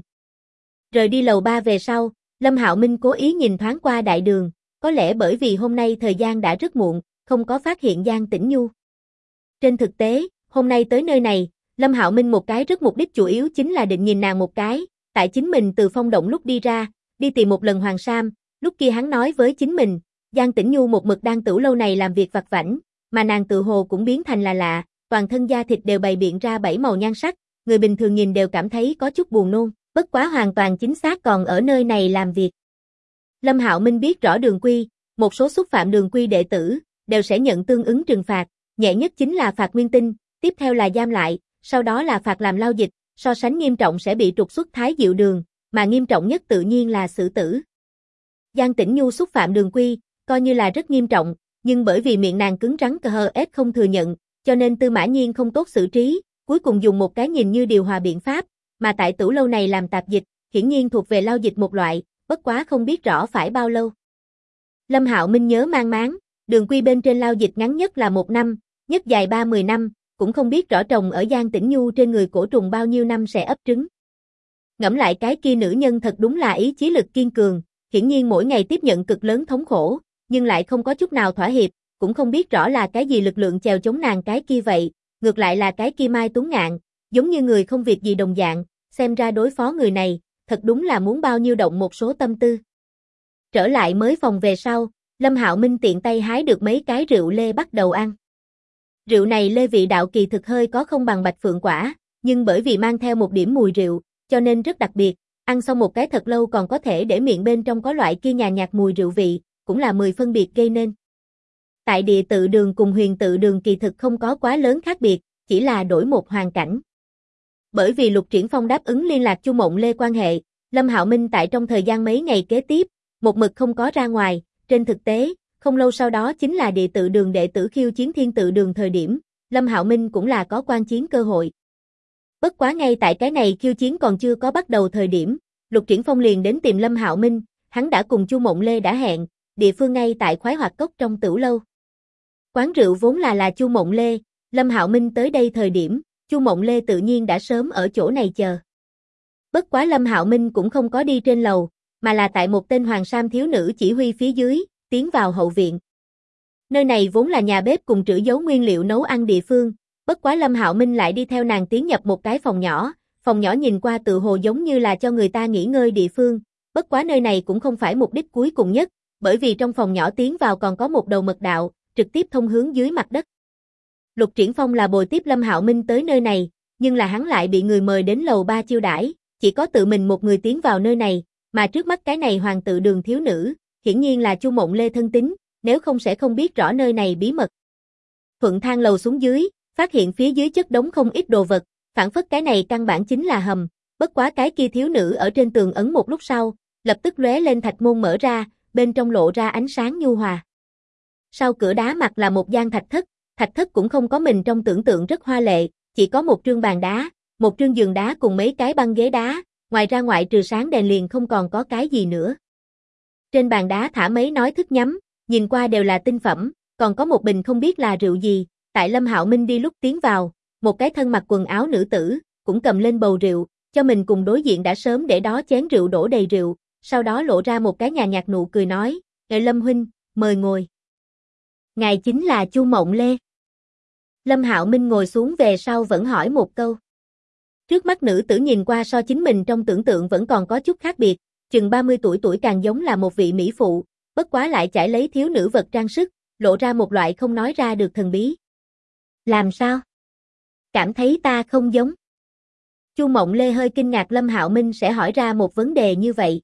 Rời đi lầu 3 về sau, Lâm Hạo Minh cố ý nhìn thoáng qua đại đường, có lẽ bởi vì hôm nay thời gian đã rất muộn, không có phát hiện Giang Tĩnh Nhu. Trên thực tế, hôm nay tới nơi này, Lâm Hạo Minh một cái rất mục đích chủ yếu chính là định nhìn nàng một cái, tại chính mình từ phong động lúc đi ra, đi tìm một lần Hoàng Sam, lúc kia hắn nói với chính mình, Giang Tĩnh Nhu một mực đang tửu lâu này làm việc vặt vãnh, mà nàng tự hồ cũng biến thành là lạ, toàn thân da thịt đều bày biện ra 7 màu nhan sắc, người bình thường nhìn đều cảm thấy có chút buồn nôn, bất quá hoàn toàn chính xác còn ở nơi này làm việc. Lâm Hạo Minh biết rõ đường quy, một số xúc phạm đường quy đệ tử, đều sẽ nhận tương ứng trừng phạt, nhẹ nhất chính là phạt nguyên tinh, tiếp theo là giam lại, sau đó là phạt làm lao dịch, so sánh nghiêm trọng sẽ bị trục xuất Thái Diệu Đường, mà nghiêm trọng nhất tự nhiên là xử tử. Giang Tĩnh Nhu xúc phạm đường quy, coi như là rất nghiêm trọng, nhưng bởi vì miệng nàng cứng rắn CHS không thừa nhận, cho nên Tư Mã Nhiên không tốt xử trí, cuối cùng dùng một cái nhìn như điều hòa biện pháp, mà tại tửu lâu này làm tạp dịch, hiển nhiên thuộc về lao dịch một loại, bất quá không biết rõ phải bao lâu. Lâm Hạo Minh nhớ mang máng, đường quy bên trên lao dịch ngắn nhất là 1 năm, nhất dài 30 năm, cũng không biết rõ trồng ở Giang Tĩnh Nhu trên người cổ trùng bao nhiêu năm sẽ ấp trứng. Ngẫm lại cái kia nữ nhân thật đúng là ý chí lực kiên cường, hiển nhiên mỗi ngày tiếp nhận cực lớn thống khổ, nhưng lại không có chút nào thỏa hiệp, cũng không biết rõ là cái gì lực lượng chèo chống nàng cái kia vậy, ngược lại là cái kia Mai Tuấn Ngạn, giống như người không việc gì đồng dạng, xem ra đối phó người này, thật đúng là muốn bao nhiêu động một số tâm tư. Trở lại mới phòng về sau, Lâm Hạo Minh tiện tay hái được mấy cái rượu lê bắt đầu ăn. Rượu này lê vị đạo kỳ thực hơi có không bằng bạch phượng quả, nhưng bởi vì mang theo một điểm mùi rượu, cho nên rất đặc biệt, ăn xong một cái thật lâu còn có thể để miệng bên trong có loại kia nhàn nhạt mùi rượu vị, cũng là 10 phân biệt gây nên. Tại địa tự đường cùng huyền tự đường kỳ thực không có quá lớn khác biệt, chỉ là đổi một hoàn cảnh. Bởi vì Lục Triển Phong đáp ứng liên lạc Chu Mộng Lê quan hệ, Lâm Hạo Minh tại trong thời gian mấy ngày kế tiếp, một mực không có ra ngoài, trên thực tế, không lâu sau đó chính là địa tự đường đệ tử khiêu chiến thiên tự đường thời điểm, Lâm Hạo Minh cũng là có quan chiến cơ hội. Bất quá ngay tại cái này khiêu chiến còn chưa có bắt đầu thời điểm, Lục Triển Phong liền đến tìm Lâm Hạo Minh, hắn đã cùng Chu Mộng Lê đã hẹn, địa phương ngay tại Khoái Hoạt Cốc trong tửu lâu. Quán rượu vốn là Chu Mộng Lê, Lâm Hạo Minh tới đây thời điểm, Chu Mộng Lê tự nhiên đã sớm ở chỗ này chờ. Bất quá Lâm Hạo Minh cũng không có đi trên lầu, mà là tại một tên hoàng sam thiếu nữ chỉ huy phía dưới, tiến vào hậu viện. Nơi này vốn là nhà bếp cùng trữ giấu nguyên liệu nấu ăn địa phương, bất quá Lâm Hạo Minh lại đi theo nàng tiến nhập một cái phòng nhỏ nhìn qua tự hồ giống như là cho người ta nghỉ ngơi địa phương, bất quá nơi này cũng không phải mục đích cuối cùng nhất, bởi vì trong phòng nhỏ tiến vào còn có một đầu mật đạo, trực tiếp thông hướng dưới mặt đất. Lục Triển Phong là bồi tiếp Lâm Hạo Minh tới nơi này, nhưng là hắn lại bị người mời đến lầu 3 chiêu đãi, chỉ có tự mình một người tiến vào nơi này, mà trước mắt cái này hoàng tự đường thiếu nữ, hiển nhiên là Chu Mộng Lê thân tín, nếu không sẽ không biết rõ nơi này bí mật. Thuận thang lầu xuống dưới, phát hiện phía dưới chất đống không ít đồ vật, phản phất cái này căn bản chính là hầm, bất quá cái kia thiếu nữ ở trên tường ấn một lúc sau, lập tức lóe lên thạch môn mở ra, bên trong lộ ra ánh sáng nhu hòa. Sau cửa đá mặt là một gian thạch thất cũng không có mình trong tưởng tượng rất hoa lệ, chỉ có một trương bàn đá, một trương giường đá cùng mấy cái băng ghế đá, ngoài ra ngoại trừ sáng đèn liền không còn có cái gì nữa. Trên bàn đá thả mấy nói thức nhắm, nhìn qua đều là tinh phẩm, còn có một bình không biết là rượu gì, tại Lâm Hạo Minh đi lúc tiến vào, một cái thân mặc quần áo nữ tử, cũng cầm lên bầu rượu, cho mình cùng đối diện đã sớm để đó chén rượu đổ đầy rượu, sau đó lộ ra một cái nhàn nhạt nụ cười nói, Lâm huynh, mời ngồi. Ngài chính là Chu Mộng Lê. Lâm Hạo Minh ngồi xuống về sau vẫn hỏi một câu. Trước mắt nữ tử nhìn qua so chính mình trong tưởng tượng vẫn còn có chút khác biệt, chừng 30 tuổi càng giống là một vị mỹ phụ, bất quá lại trải lấy thiếu nữ vật trang sức, lộ ra một loại không nói ra được thần bí. Làm sao? Cảm thấy ta không giống. Chu Mộng Lê hơi kinh ngạc Lâm Hạo Minh sẽ hỏi ra một vấn đề như vậy.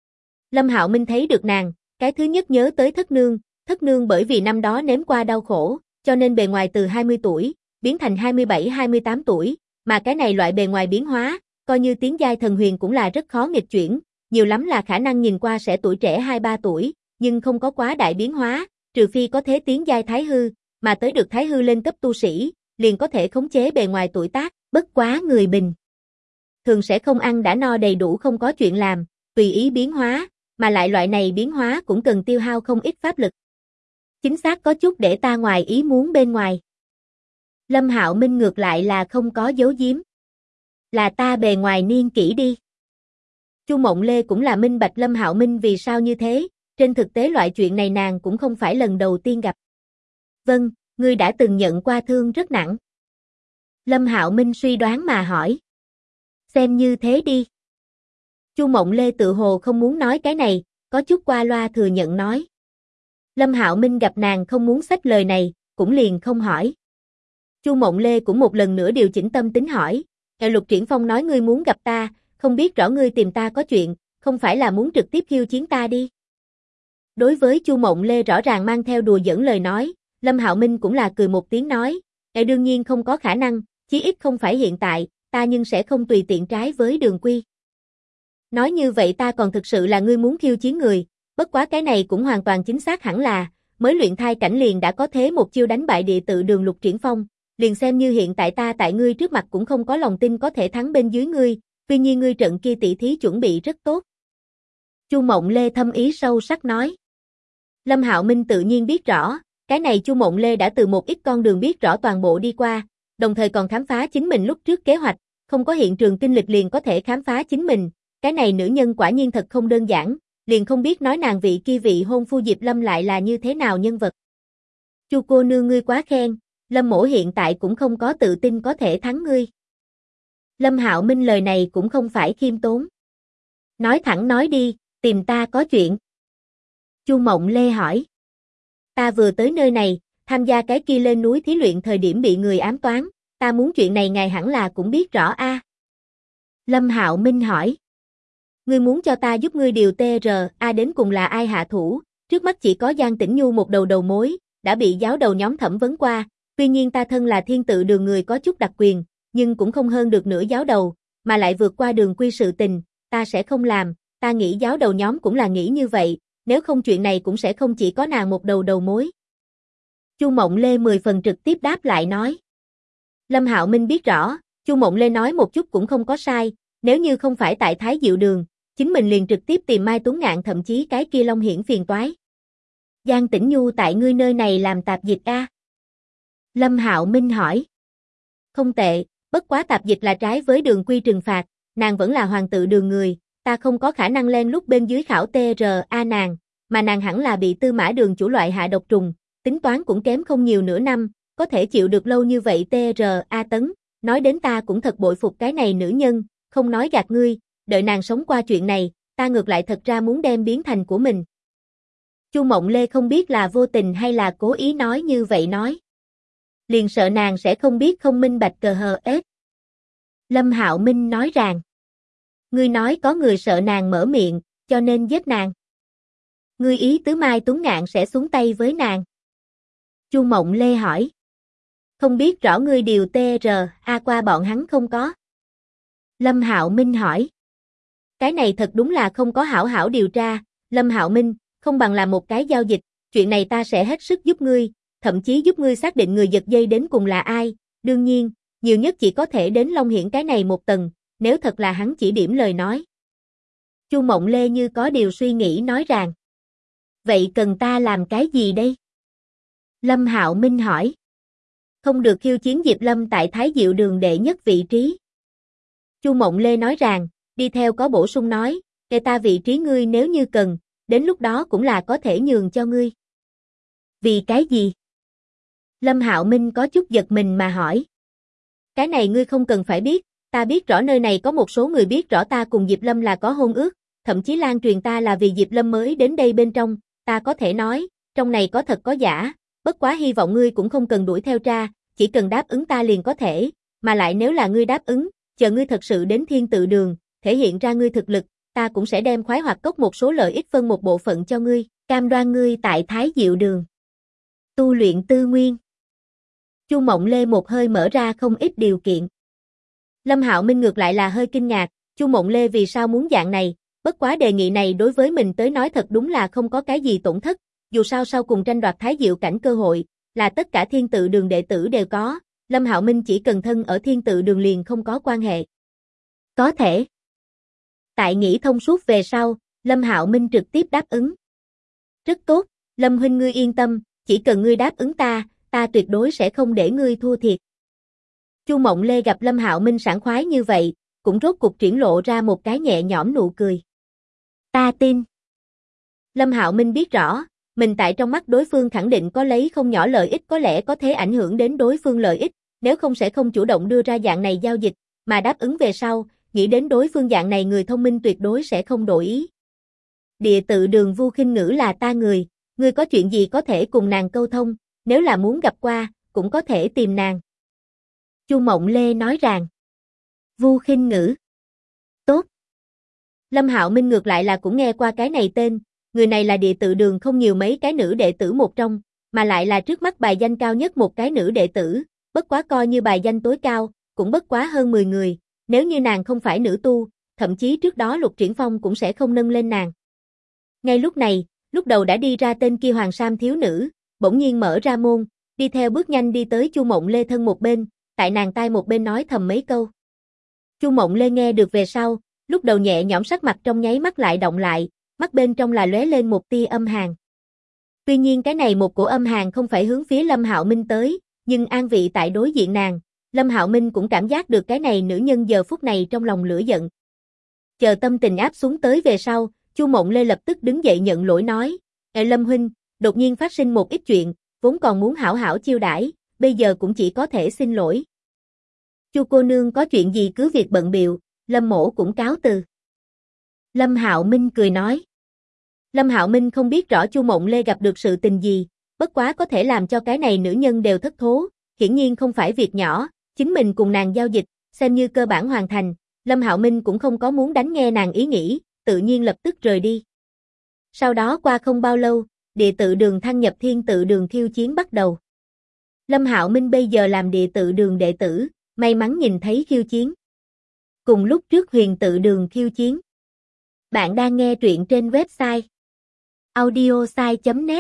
Lâm Hạo Minh thấy được nàng, cái thứ nhất nhớ tới thất nương bởi vì năm đó nếm qua đau khổ, cho nên bề ngoài từ 20 tuổi, biến thành 27-28 tuổi, mà cái này loại bề ngoài biến hóa, coi như tiến giai thần huyền cũng là rất khó nghịch chuyển, nhiều lắm là khả năng nhìn qua sẽ tuổi trẻ 2-3 tuổi, nhưng không có quá đại biến hóa, trừ phi có thế tiến giai thái hư, mà tới được thái hư lên cấp tu sĩ, liền có thể khống chế bề ngoài tuổi tác, bất quá người bình thường sẽ không ăn đã no đầy đủ không có chuyện làm, tùy ý biến hóa, mà lại loại này biến hóa cũng cần tiêu hao không ít pháp lực. Chính xác có chút để ta ngoài ý muốn bên ngoài. Lâm Hạo Minh ngược lại là không có giấu giếm. Là ta bề ngoài niên kỹ đi. Chu Mộng Lê cũng là minh bạch Lâm Hạo Minh vì sao như thế, trên thực tế loại chuyện này nàng cũng không phải lần đầu tiên gặp. Vâng, ngươi đã từng nhận qua thương rất nặng. Lâm Hạo Minh suy đoán mà hỏi. Xem như thế đi. Chu Mộng Lê tự hồ không muốn nói cái này, có chút qua loa thừa nhận nói. Lâm Hạo Minh gặp nàng không muốn xách lời này, cũng liền không hỏi. Chu Mộng Lê cũng một lần nữa điều chỉnh tâm tính hỏi, Lục Triển Phong nói ngươi muốn gặp ta, không biết rõ ngươi tìm ta có chuyện, không phải là muốn trực tiếp khiêu chiến ta đi. Đối với Chu Mộng Lê rõ ràng mang theo đùa giỡn lời nói, Lâm Hạo Minh cũng là cười một tiếng nói, đương nhiên không có khả năng, chí ít không phải hiện tại, ta nhưng sẽ không tùy tiện trái với đường quy. Nói như vậy ta còn thực sự là ngươi muốn khiêu chiến người, bất quá cái này cũng hoàn toàn chính xác hẳn là, mới luyện thai cảnh liền đã có thế một chiêu đánh bại địa tự đường Lục Triển Phong, liền xem như hiện tại ta tại ngươi trước mặt cũng không có lòng tin có thể thắng bên dưới ngươi, tuy nhiên ngươi trận kia tỷ thí chuẩn bị rất tốt. Chu Mộng Lê thâm ý sâu sắc nói. Lâm Hạo Minh tự nhiên biết rõ, cái này Chu Mộng Lê đã từ một ít con đường biết rõ toàn bộ đi qua, đồng thời còn khám phá chính mình lúc trước kế hoạch, không có hiện trường kinh lịch liền có thể khám phá chính mình, cái này nữ nhân quả nhiên thật không đơn giản, liền không biết nói nàng vị kia vị hôn phu Diệp Lâm lại là như thế nào nhân vật. Chu cô nương ngươi quá khen, Lâm mỗ hiện tại cũng không có tự tin có thể thắng ngươi. Lâm Hạo Minh lời này cũng không phải khiêm tốn. Nói thẳng nói đi, tìm ta có chuyện. Chu Mộng Lê hỏi. Ta vừa tới nơi này, tham gia cái kia lên núi thí luyện thời điểm bị người ám toán, ta muốn chuyện này ngài hẳn là cũng biết rõ a. Lâm Hạo Minh hỏi. Ngươi muốn cho ta giúp ngươi điều TRA đến cùng là ai hạ thủ, trước mắt chỉ có Giang Tĩnh Nhu một đầu mối, đã bị giáo đầu nhóm thẩm vấn qua, tuy nhiên ta thân là thiên tự đường người có chút đặc quyền, nhưng cũng không hơn được nửa giáo đầu, mà lại vượt qua đường quy sự tình, ta sẽ không làm, ta nghĩ giáo đầu nhóm cũng là nghĩ như vậy, nếu không chuyện này cũng sẽ không chỉ có nàng một đầu mối. Chu Mộng Lê 10 phần trực tiếp đáp lại nói. Lâm Hạo Minh biết rõ, Chu Mộng Lê nói một chút cũng không có sai, nếu như không phải tại Thái Diệu Đường, chính mình liền trực tiếp tìm Mai Tuấn Ngạn thậm chí cái kia Long Hiển phiền toái. Giang Tĩnh Nhu tại ngươi nơi này làm tạp dịch a? Lâm Hạo Minh hỏi. Không tệ, bất quá tạp dịch là trái với đường quy trừng phạt, nàng vẫn là hoàng tự đường người, ta không có khả năng len lúc bên dưới khảo TRA nàng, mà nàng hẳn là bị Tư Mã Đường chủ loại hạ độc trùng, tính toán cũng kém không nhiều nửa năm, có thể chịu được lâu như vậy TRA tấn, nói đến ta cũng thật bội phục cái này nữ nhân, không nói gạt ngươi, đợi nàng sống qua chuyện này, ta ngược lại thật ra muốn đem biến thành của mình. Chu Mộng Lê không biết là vô tình hay là cố ý nói như vậy nói. Liền sợ nàng sẽ không biết không minh bạch cờ hờ ết. Lâm Hạo Minh nói rằng, ngươi nói có người sợ nàng mở miệng, cho nên giết nàng. Ngươi ý tứ Mai Tuấn Ngạn sẽ xuống tay với nàng. Chu Mộng Lê hỏi. Không biết rõ ngươi điều TRA qua bọn hắn không có. Lâm Hạo Minh hỏi. Cái này thật đúng là không có hảo điều tra, Lâm Hạo Minh, không bằng làm một cái giao dịch, chuyện này ta sẽ hết sức giúp ngươi, thậm chí giúp ngươi xác định người giật dây đến cùng là ai, đương nhiên, nhiều nhất chỉ có thể đến Long Hiển cái này một tầng, nếu thật là hắn chỉ điểm lời nói. Chu Mộng Lê như có điều suy nghĩ nói rằng. Vậy cần ta làm cái gì đây? Lâm Hạo Minh hỏi. Không được khiêu chiến Diệp Lâm tại Thái Diệu Đường đệ nhất vị trí. Chu Mộng Lê nói rằng, đi theo có bổ sung nói, kể ta vị trí ngươi nếu như cần, đến lúc đó cũng là có thể nhường cho ngươi. Vì cái gì? Lâm Hạo Minh có chút giật mình mà hỏi. Cái này ngươi không cần phải biết, ta biết rõ nơi này có một số người biết rõ ta cùng Diệp Lâm là có hôn ước, thậm chí lan truyền ta là vì Diệp Lâm mới đến đây bên trong, ta có thể nói, trong này có thật có giả, bất quá hy vọng ngươi cũng không cần đuổi theo tra, chỉ cần đáp ứng ta liền có thể, mà lại nếu là ngươi đáp ứng, chờ ngươi thật sự đến Thiên Tự Đường, thể hiện ra ngươi thực lực, ta cũng sẽ đem Khoái Hoạt Cốc một số lợi ích phân một bộ phận cho ngươi, cam đoan ngươi tại Thái Diệu Đường tu luyện tư nguyên. Chu Mộng Lê một hơi mở ra không ít điều kiện. Lâm Hạo Minh ngược lại là hơi kinh ngạc, Chu Mộng Lê vì sao muốn dạng này, bất quá đề nghị này đối với mình tới nói thật đúng là không có cái gì tổn thất, dù sao sau cùng tranh đoạt Thái Diệu cảnh cơ hội, là tất cả Thiên Tự Đường đệ tử đều có, Lâm Hạo Minh chỉ cần thân ở Thiên Tự Đường liền không có quan hệ. Có thể. Tại nghĩ thông suốt về sau, Lâm Hạo Minh trực tiếp đáp ứng. Rất tốt, Lâm huynh ngươi yên tâm, chỉ cần ngươi đáp ứng ta tuyệt đối sẽ không để ngươi thua thiệt. Chu Mộng Lê gặp Lâm Hạo Minh sảng khoái như vậy, cũng rốt cục triển lộ ra một cái nhẹ nhõm nụ cười. Ta tin. Lâm Hạo Minh biết rõ, mình tại trong mắt đối phương khẳng định có lấy không nhỏ lợi ích, có lẽ có thể ảnh hưởng đến đối phương lợi ích, nếu không sẽ không chủ động đưa ra dạng này giao dịch, mà đáp ứng về sau, nghĩ đến đối phương dạng này người thông minh tuyệt đối sẽ không đổi ý. Địa tự đường Vu Khinh Ngữ là ta người, ngươi có chuyện gì có thể cùng nàng câu thông, nếu là muốn gặp qua, cũng có thể tìm nàng. Chu Mộng Lê nói rằng. Vu Khinh Ngữ. Tốt. Lâm Hạo Minh ngược lại là cũng nghe qua cái này tên, người này là địa tự đường không nhiều mấy cái nữ đệ tử một trong, mà lại là trước mắt bài danh cao nhất một cái nữ đệ tử, bất quá coi như bài danh tối cao, cũng bất quá hơn 10 người, nếu như nàng không phải nữ tu, thậm chí trước đó Lục Triển Phong cũng sẽ không nâng lên nàng. Ngay lúc này, lúc đầu đã đi ra tên kia hoàng sam thiếu nữ, bỗng nhiên mở ra môn, đi theo bước nhanh đi tới Chu Mộng Lê thân một bên, tại nàng tai một bên nói thầm mấy câu. Chu Mộng Lê nghe được về sau, lúc đầu nhẹ nhõm sắc mặt trong nháy mắt lại động lại, mắt bên trong là lóe lên một tia âm hàn. Tuy nhiên cái này một cổ âm hàn không phải hướng phía Lâm Hạo Minh tới, nhưng an vị tại đối diện nàng, Lâm Hạo Minh cũng cảm giác được cái này nữ nhân giờ phút này trong lòng lửa giận. Chờ tâm tình áp xuống tới về sau, Chu Mộng Lê lập tức đứng dậy nhận lỗi nói, Lâm huynh, đột nhiên phát sinh một ít chuyện, vốn còn muốn hảo hảo chiêu đãi, bây giờ cũng chỉ có thể xin lỗi. Chu cô nương có chuyện gì cứ việc bận bịu, Lâm mỗ cũng cáo từ. Lâm Hạo Minh cười nói. Lâm Hạo Minh không biết rõ Chu Mộng Lê gặp được sự tình gì, bất quá có thể làm cho cái này nữ nhân đều thất thố, hiển nhiên không phải việc nhỏ, chính mình cùng nàng giao dịch, xem như cơ bản hoàn thành, Lâm Hạo Minh cũng không có muốn đánh nghe nàng ý nghĩ, tự nhiên lập tức rời đi. Sau đó qua không bao lâu, địa tự đường thăng nhập thiên tự đường khiêu chiến bắt đầu. Lâm Hạo Minh bây giờ làm địa tự đường đệ tử, may mắn nhìn thấy khiêu chiến. Cùng lúc trước huyền tự đường khiêu chiến. Bạn đang nghe truyện trên website audiosai.net.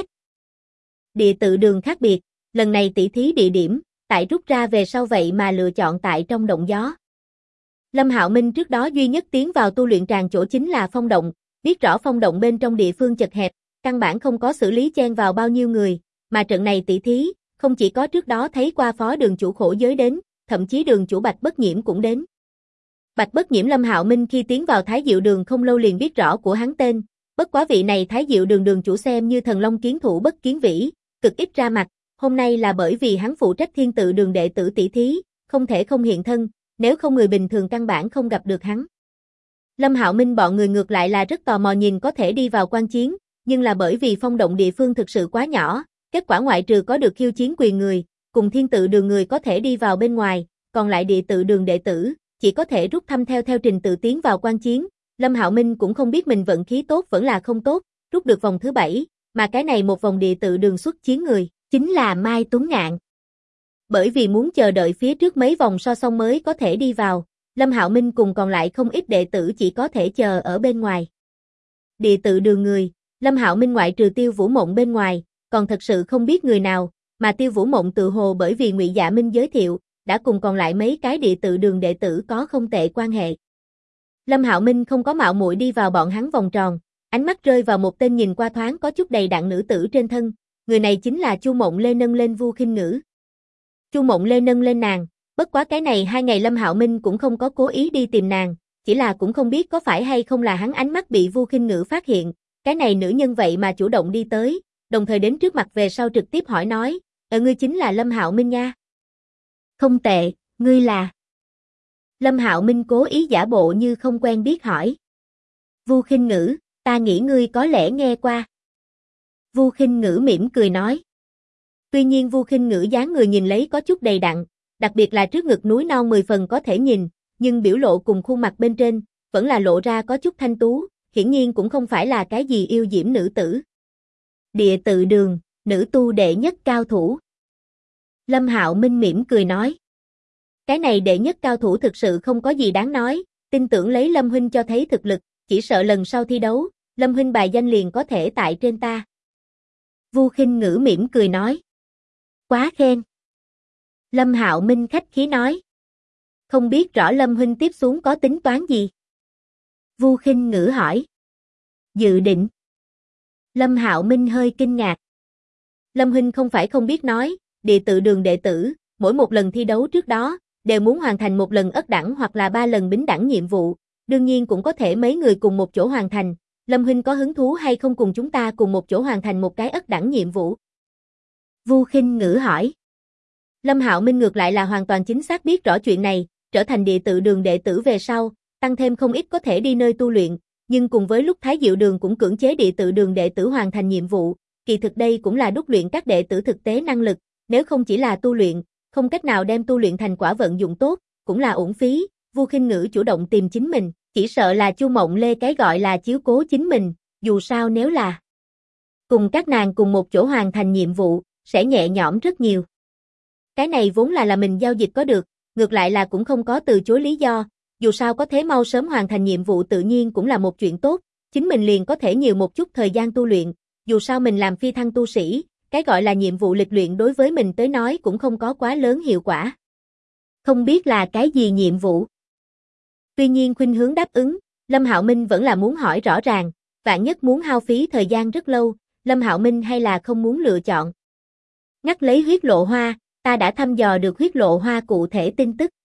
Địa tự đường khác biệt, lần này tỷ thí địa điểm, tại rút ra về sau vậy mà lựa chọn tại trong động gió. Lâm Hạo Minh trước đó duy nhất tiến vào tu luyện tràng chỗ chính là phong động, biết rõ phong động bên trong địa phương chật hẹp, căn bản không có xử lý chen vào bao nhiêu người, mà trận này tỷ thí, không chỉ có trước đó thấy qua phó đường chủ khổ giới đến, thậm chí đường chủ Bạch Bất Nhiễm cũng đến. Bạch Bất Nhiễm Lâm Hạo Minh khi tiến vào Thái Diệu Đường không lâu liền biết rõ của hắn tên, bất quá vị này Thái Diệu Đường đường chủ xem như thần long kiến thủ bất kiến vĩ, cực ít ra mặt, hôm nay là bởi vì hắn phụ trách thiên tự đường đệ tử tỷ thí, không thể không hiện thân, nếu không người bình thường căn bản không gặp được hắn. Lâm Hạo Minh bọn người ngược lại là rất tò mò nhìn có thể đi vào quan chiến, nhưng là bởi vì phong động địa phương thực sự quá nhỏ, kết quả ngoại trừ có được khiêu chiến quyền người, cùng thiên tự đường người có thể đi vào bên ngoài, còn lại địa tự đường đệ tử, chỉ có thể rút thăm theo trình tự tiến vào quan chiến. Lâm Hạo Minh cũng không biết mình vận khí tốt vẫn là không tốt, rút được vòng thứ 7, mà cái này một vòng địa tự đường xuất chiến người, chính là Mai Tuấn Ngạn. Bởi vì muốn chờ đợi phía trước mấy vòng so xong mới có thể đi vào, Lâm Hạo Minh cùng còn lại không ít đệ tử chỉ có thể chờ ở bên ngoài. Địa tự đường người, Lâm Hạo Minh ngoại trừ Tiêu Vũ Mộng bên ngoài, còn thật sự không biết người nào, mà Tiêu Vũ Mộng tự hồ bởi vì Ngụy Dạ Minh giới thiệu, đã cùng còn lại mấy cái địa tự đường đệ tử có không tệ quan hệ. Lâm Hạo Minh không có mạo muội đi vào bọn hắn vòng tròn, ánh mắt rơi vào một tên nhìn qua thoáng có chút đầy đặn nữ tử trên thân, người này chính là Chu Mộng Lê nâng lên Vu Khinh Ngữ. Chu Mộng Lê nâng lên nàng, bất quá cái này 2 ngày Lâm Hạo Minh cũng không có cố ý đi tìm nàng, chỉ là cũng không biết có phải hay không là hắn ánh mắt bị Vu Khinh Ngữ phát hiện, cái này nữ nhân vậy mà chủ động đi tới, đồng thời đến trước mặt về sau trực tiếp hỏi nói, ngươi chính là Lâm Hạo Minh nha. Không tệ, ngươi là. Lâm Hạo Minh cố ý giả bộ như không quen biết hỏi. Vu Khinh Ngữ, ta nghĩ ngươi có lẽ nghe qua. Vu Khinh Ngữ mỉm cười nói. Tuy nhiên Vu Khinh Ngữ dáng người nhìn lấy có chút đầy đặn, đặc biệt là trước ngực núi non 10 phần có thể nhìn, nhưng biểu lộ cùng khuôn mặt bên trên, vẫn là lộ ra có chút thanh tú, hiển nhiên cũng không phải là cái gì yêu diễm nữ tử. Địa tự đường, nữ tu đệ nhất cao thủ. Lâm Hạo Minh mỉm cười nói. Cái này đệ nhất cao thủ thực sự không có gì đáng nói, tin tưởng lấy Lâm huynh cho thấy thực lực, chỉ sợ lần sau thi đấu, Lâm huynh bài danh liền có thể tại trên ta. Vu Khinh Ngữ mỉm cười nói. Quá khen. Lâm Hạo Minh khách khí nói. Không biết rõ Lâm huynh tiếp xuống có tính toán gì? Vu Khinh Ngữ hỏi. Dự định. Lâm Hạo Minh hơi kinh ngạc. Lâm huynh không phải không biết nói, địa tự đường đệ tử, mỗi một lần thi đấu trước đó, đều muốn hoàn thành một lần ất đẳng hoặc là 3 lần bính đẳng nhiệm vụ, đương nhiên cũng có thể mấy người cùng một chỗ hoàn thành. Lâm huynh có hứng thú hay không cùng chúng ta cùng một chỗ hoàn thành một cái ất đẳng nhiệm vụ? Vu Khinh Ngữ hỏi. Lâm Hạo Minh ngược lại là hoàn toàn chính xác biết rõ chuyện này, trở thành địa tự đường đệ tử về sau, tăng thêm không ít có thể đi nơi tu luyện, nhưng cùng với lúc Thái Diệu Đường cũng cưỡng chế địa tự đường đệ tử hoàn thành nhiệm vụ, kỳ thực đây cũng là đúc luyện các đệ tử thực tế năng lực, nếu không chỉ là tu luyện, không cách nào đem tu luyện thành quả vận dụng tốt, cũng là uổng phí. Vu Khinh Ngữ chủ động tìm chính mình, chỉ sợ là Chu Mộng Lê cái gọi là chiếu cố chính mình, dù sao nếu là cùng các nàng cùng một chỗ hoàn thành nhiệm vụ, sẽ nhẹ nhõm rất nhiều. Cái này vốn là mình giao dịch có được, ngược lại là cũng không có từ chối lý do, dù sao có thế mau sớm hoàn thành nhiệm vụ tự nhiên cũng là một chuyện tốt, chính mình liền có thể nhiều một chút thời gian tu luyện, dù sao mình làm phi thăng tu sĩ, cái gọi là nhiệm vụ lịch luyện đối với mình tới nói cũng không có quá lớn hiệu quả. Không biết là cái gì nhiệm vụ? Tuy nhiên khuynh hướng đáp ứng, Lâm Hạo Minh vẫn là muốn hỏi rõ ràng, vạn nhất muốn hao phí thời gian rất lâu, Lâm Hạo Minh hay là không muốn lựa chọn. Ngắt lấy huyết lộ hoa, ta đã thăm dò được huyết lộ hoa cụ thể tin tức.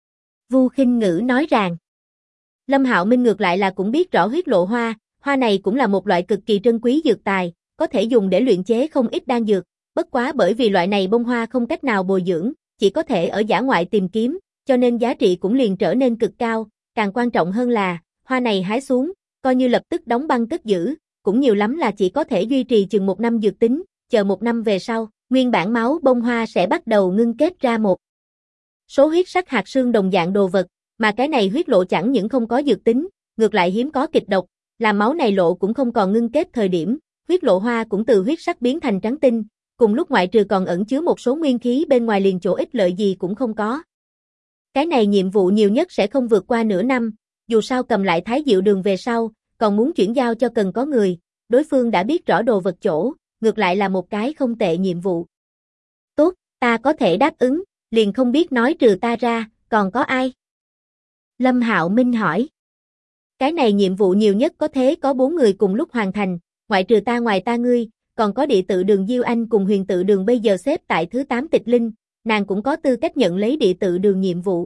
Vu Khinh Ngữ nói rằng, Lâm Hạo Minh ngược lại là cũng biết rõ huyết lộ hoa, hoa này cũng là một loại cực kỳ trân quý dược tài, có thể dùng để luyện chế không ít đan dược, bất quá bởi vì loại này bông hoa không cách nào bồi dưỡng, chỉ có thể ở dã ngoại tìm kiếm, cho nên giá trị cũng liền trở nên cực cao, càng quan trọng hơn là, hoa này hái xuống, coi như lập tức đóng băng cất giữ, cũng nhiều lắm là chỉ có thể duy trì chừng 1 năm dược tính, chờ 1 năm về sau, nguyên bản máu bông hoa sẽ bắt đầu ngưng kết ra một số huyết sắc hạt xương đồng dạng đồ vật, mà cái này huyết lộ chẳng những không có dược tính, ngược lại hiếm có kịch độc, làm máu này lộ cũng không còn ngưng kết thời điểm, huyết lộ hoa cũng từ huyết sắc biến thành trắng tinh, cùng lúc ngoại trừ còn ẩn chứa một số nguyên khí bên ngoài liền chỗ ích lợi gì cũng không có. Cái này nhiệm vụ nhiều nhất sẽ không vượt qua nửa năm, dù sao cầm lại Thái Diệu Đường về sau, còn muốn chuyển giao cho cần có người, đối phương đã biết rõ đồ vật chỗ, ngược lại là một cái không tệ nhiệm vụ. Tốt, ta có thể đáp ứng, liền không biết nói trừ ta ra, còn có ai? Lâm Hạo Minh hỏi. Cái này nhiệm vụ nhiều nhất có thế có 4 người cùng lúc hoàn thành, ngoại trừ ta ngoài ta ngươi, còn có địa tự đường Diêu Anh cùng huyền tự đường bây giờ xếp tại thứ 8 tịch linh, nàng cũng có tư cách nhận lấy địa tự đường nhiệm vụ.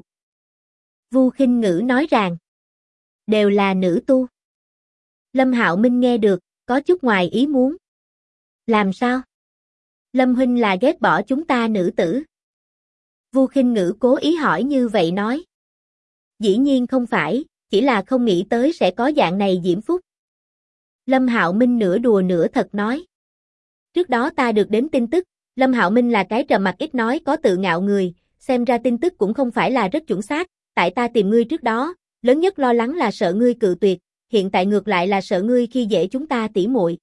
Vu Khinh Ngữ nói rằng, đều là nữ tu. Lâm Hạo Minh nghe được, có chút ngoài ý muốn. Làm sao? Lâm huynh là ghét bỏ chúng ta nữ tử. Vu Khinh Ngữ cố ý hỏi như vậy nói. Dĩ nhiên không phải, chỉ là không nghĩ tới sẽ có dạng này diễm phúc. Lâm Hạo Minh nửa đùa nửa thật nói. Trước đó ta được đến tin tức, Lâm Hạo Minh là cái trầm mặc ít nói có tự ngạo người, xem ra tin tức cũng không phải là rất chuẩn xác, tại ta tìm ngươi trước đó, lớn nhất lo lắng là sợ ngươi cự tuyệt, hiện tại ngược lại là sợ ngươi khi dễ chúng ta tỉ muội.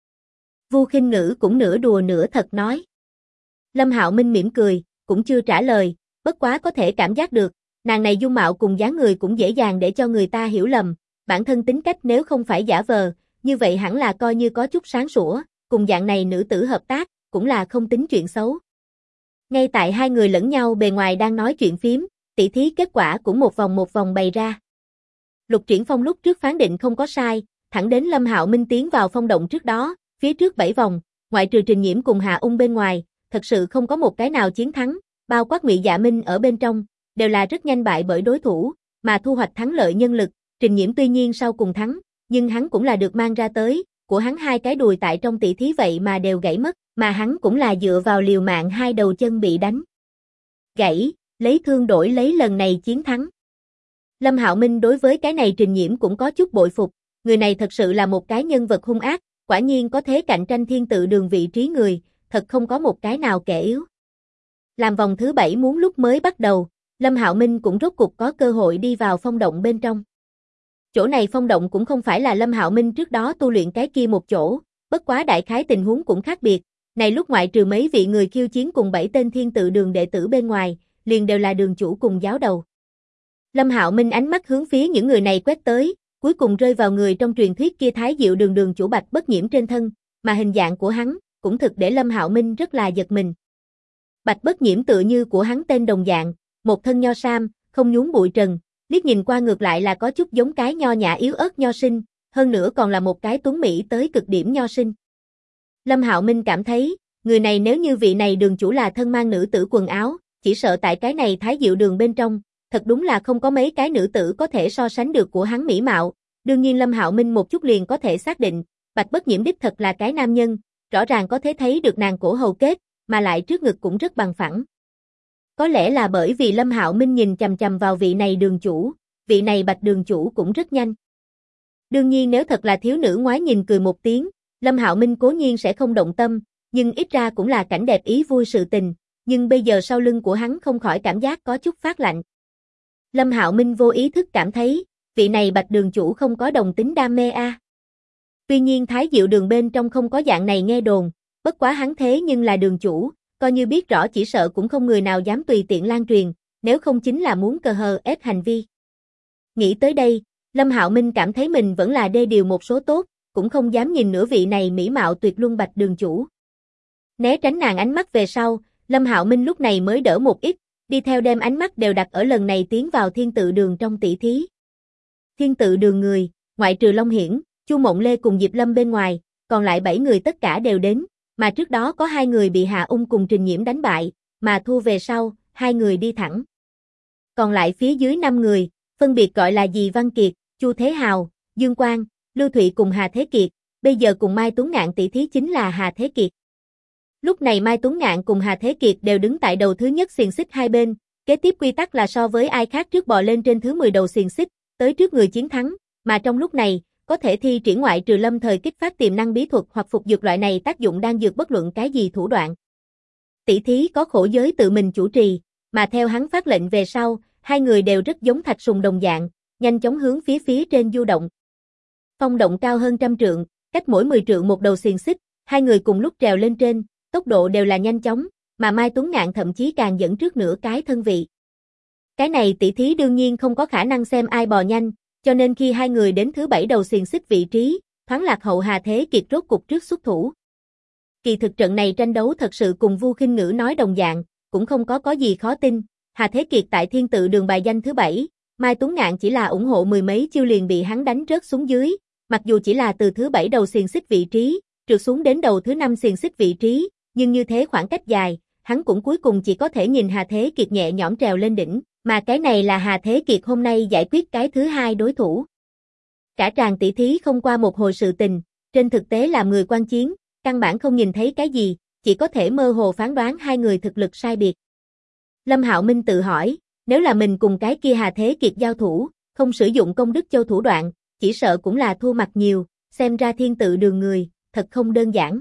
Vu Khinh Ngữ cũng nửa đùa nửa thật nói. Lâm Hạo Minh mỉm cười, cũng chưa trả lời, bất quá có thể cảm giác được, nàng này dung mạo cùng dáng người cũng dễ dàng để cho người ta hiểu lầm, bản thân tính cách nếu không phải giả vờ, như vậy hẳn là coi như có chút sáng sủa, cùng dạng này nữ tử hợp tác, cũng là không tính chuyện xấu. Ngay tại hai người lẫn nhau bề ngoài đang nói chuyện phím, tỉ thí kết quả cũng một vòng bày ra. Lục Triển Phong lúc trước phán định không có sai, thẳng đến Lâm Hạo Minh tiến vào phong động trước đó, phía trước 7 vòng, ngoại trừ Trình Nhiễm cùng Hạ Ung bên ngoài, thật sự không có một cái nào chiến thắng, bao quát Ngụy Dạ Minh ở bên trong, đều là rất nhanh bại bởi đối thủ, mà thu hoạch thắng lợi nhân lực, Trình Nhiễm tuy nhiên sau cùng thắng, nhưng hắn cũng là được mang ra tới, của hắn 2 cái đùi tại trong tỷ thí vậy mà đều gãy mất, mà hắn cũng là dựa vào liều mạng 2 đầu chân bị đánh gãy, lấy thương đổi lấy lần này chiến thắng. Lâm Hạo Minh đối với cái này Trình Nhiễm cũng có chút bội phục, người này thật sự là một cái nhân vật hung ác, quả nhiên có thế cạnh tranh thiên tự đường vị trí người, thật không có một cái nào kẻ yếu. Làm vòng thứ 7 muốn lúc mới bắt đầu, Lâm Hạo Minh cũng rốt cục có cơ hội đi vào phong động bên trong. Chỗ này phong động cũng không phải là Lâm Hạo Minh trước đó tu luyện cái kia một chỗ, bất quá đại khái tình huống cũng khác biệt, này lúc ngoại trừ mấy vị người khiêu chiến cùng 7 tên thiên tự đường đệ tử bên ngoài, liền đều là đường chủ cùng giáo đầu. Lâm Hạo Minh ánh mắt hướng phía những người này quét tới, cuối cùng rơi vào người trong truyền thuyết kia Thái Diệu Đường đường chủ Bạch Bất Nhiễm trên thân, mà hình dạng của hắn cũng thực để Lâm Hạo Minh rất là giật mình. Bạch Bất Nhiễm tựa như của hắn tên đồng dạng, một thân nho sam, không nhúng bụi trần, liếc nhìn qua ngược lại là có chút giống cái nho nhã yếu ớt nho sinh, hơn nữa còn là một cái tuấn mỹ tới cực điểm nho sinh. Lâm Hạo Minh cảm thấy, người này nếu như vị này đường chủ là thân mang nữ tử quần áo, chỉ sợ tại cái này Thái Diệu đường bên trong, thật đúng là không có mấy cái nữ tử có thể so sánh được của hắn mỹ mạo. Đương nhiên Lâm Hạo Minh một chút liền có thể xác định, Bạch Bất Nhiễm đích thật là cái nam nhân, rõ ràng có thể thấy được nàng cổ hầu kết, mà lại trước ngực cũng rất bằng phẳng. Có lẽ là bởi vì Lâm Hạo Minh nhìn chằm chằm vào vị này đường chủ, vị này Bạch đường chủ cũng rất nhanh. Đương nhiên nếu thật là thiếu nữ ngoái nhìn cười một tiếng, Lâm Hạo Minh cố nhiên sẽ không động tâm, nhưng ít ra cũng là cảnh đẹp ý vui sự tình, nhưng bây giờ sau lưng của hắn không khỏi cảm giác có chút phát lạnh. Lâm Hạo Minh vô ý thức cảm thấy, vị này Bạch đường chủ không có đồng tính đam mê a. Tuy nhiên Thái Diệu đường bên trong không có dạng này nghe đồn, bất quá hắn thế nhưng là đường chủ, coi như biết rõ chỉ sợ cũng không người nào dám tùy tiện lan truyền, nếu không chính là muốn cờ hờ ép hành vi. Nghĩ tới đây, Lâm Hạo Minh cảm thấy mình vẫn là đê điều một số tốt, cũng không dám nhìn nửa vị này mỹ mạo tuyệt luân Bạch đường chủ. Né tránh nàng ánh mắt về sau, Lâm Hạo Minh lúc này mới đỡ một ít, đi theo đem ánh mắt đều đặt ở lần này tiến vào Thiên Tự đường trong tỷ thí. Thiên Tự đường người, ngoại trừ Long Hiển, Chu Mộng Lê cùng Diệp Lâm bên ngoài, còn lại 7 người tất cả đều đến, mà trước đó có 2 người bị Hạ Ung cùng Trình Nhiễm đánh bại, mà thua về sau, 2 người đi thẳng. Còn lại phía dưới 5 người, phân biệt gọi là Dì Văn Kiệt, Chu Thế Hào, Dương Quang, Lưu Thụy cùng Hà Thế Kiệt, bây giờ cùng Mai Tuấn Ngạn tỷ thí chính là Hà Thế Kiệt. Lúc này Mai Tuấn Ngạn cùng Hà Thế Kiệt đều đứng tại đầu thứ nhất xiềng xích hai bên, kế tiếp quy tắc là so với ai khác trước bò lên trên thứ 10 đầu xiềng xích, tới trước người chiến thắng, mà trong lúc này, có thể thi triển ngoại trừ lâm thời kích phát tiềm năng bí thuật hoặc phục dược loại này tác dụng đang dược bất luận cái gì thủ đoạn. Tỷ thí có Khổ Giới tự mình chủ trì, mà theo hắn phát lệnh về sau, 2 người đều rất giống thạch sùng đồng dạng, nhanh chóng hướng phía trên du động. Phong động cao hơn 100 trượng, cách mỗi 10 trượng một đầu xiềng xích, 2 người cùng lúc trèo lên trên, tốc độ đều là nhanh chóng, mà Mai Tuấn Ngạn thậm chí càng dẫn trước nửa cái thân vị. Cái này tỷ thí đương nhiên không có khả năng xem ai bò nhanh, cho nên khi 2 người đến thứ 7 đầu xiềng xích vị trí, thoáng lạc hậu Hà Thế Kiệt rốt cục trước xuất thủ. Kỳ thực trận này tranh đấu thật sự cùng Vu Khinh Ngữ nói đồng dạng, cũng không có gì khó tin, Hà Thế Kiệt tại Thiên Tự đường bài danh thứ 7, Mai Tuấn Ngạn chỉ là ủng hộ mười mấy chiêu liền bị hắn đánh rớt xuống dưới, mặc dù chỉ là từ thứ 7 đầu xiềng xích vị trí, trượt xuống đến đầu thứ 5 xiềng xích vị trí, nhưng như thế khoảng cách dài, hắn cũng cuối cùng chỉ có thể nhìn Hà Thế Kiệt nhẹ nhõm trèo lên đỉnh, mà cái này là Hà Thế Kiệt hôm nay giải quyết cái thứ 2 đối thủ. Cả tràng tỷ thí không qua một hồi sự tình, trên thực tế làm người quan chiến, căn bản không nhìn thấy cái gì, chỉ có thể mơ hồ phán đoán 2 người thực lực sai biệt. Lâm Hạo Minh tự hỏi, nếu là mình cùng cái kia Hà Thế Kiệt giao thủ, không sử dụng công đức châu thủ đoạn, chỉ sợ cũng là thua mặt nhiều, xem ra Thiên Tự đường người, thật không đơn giản.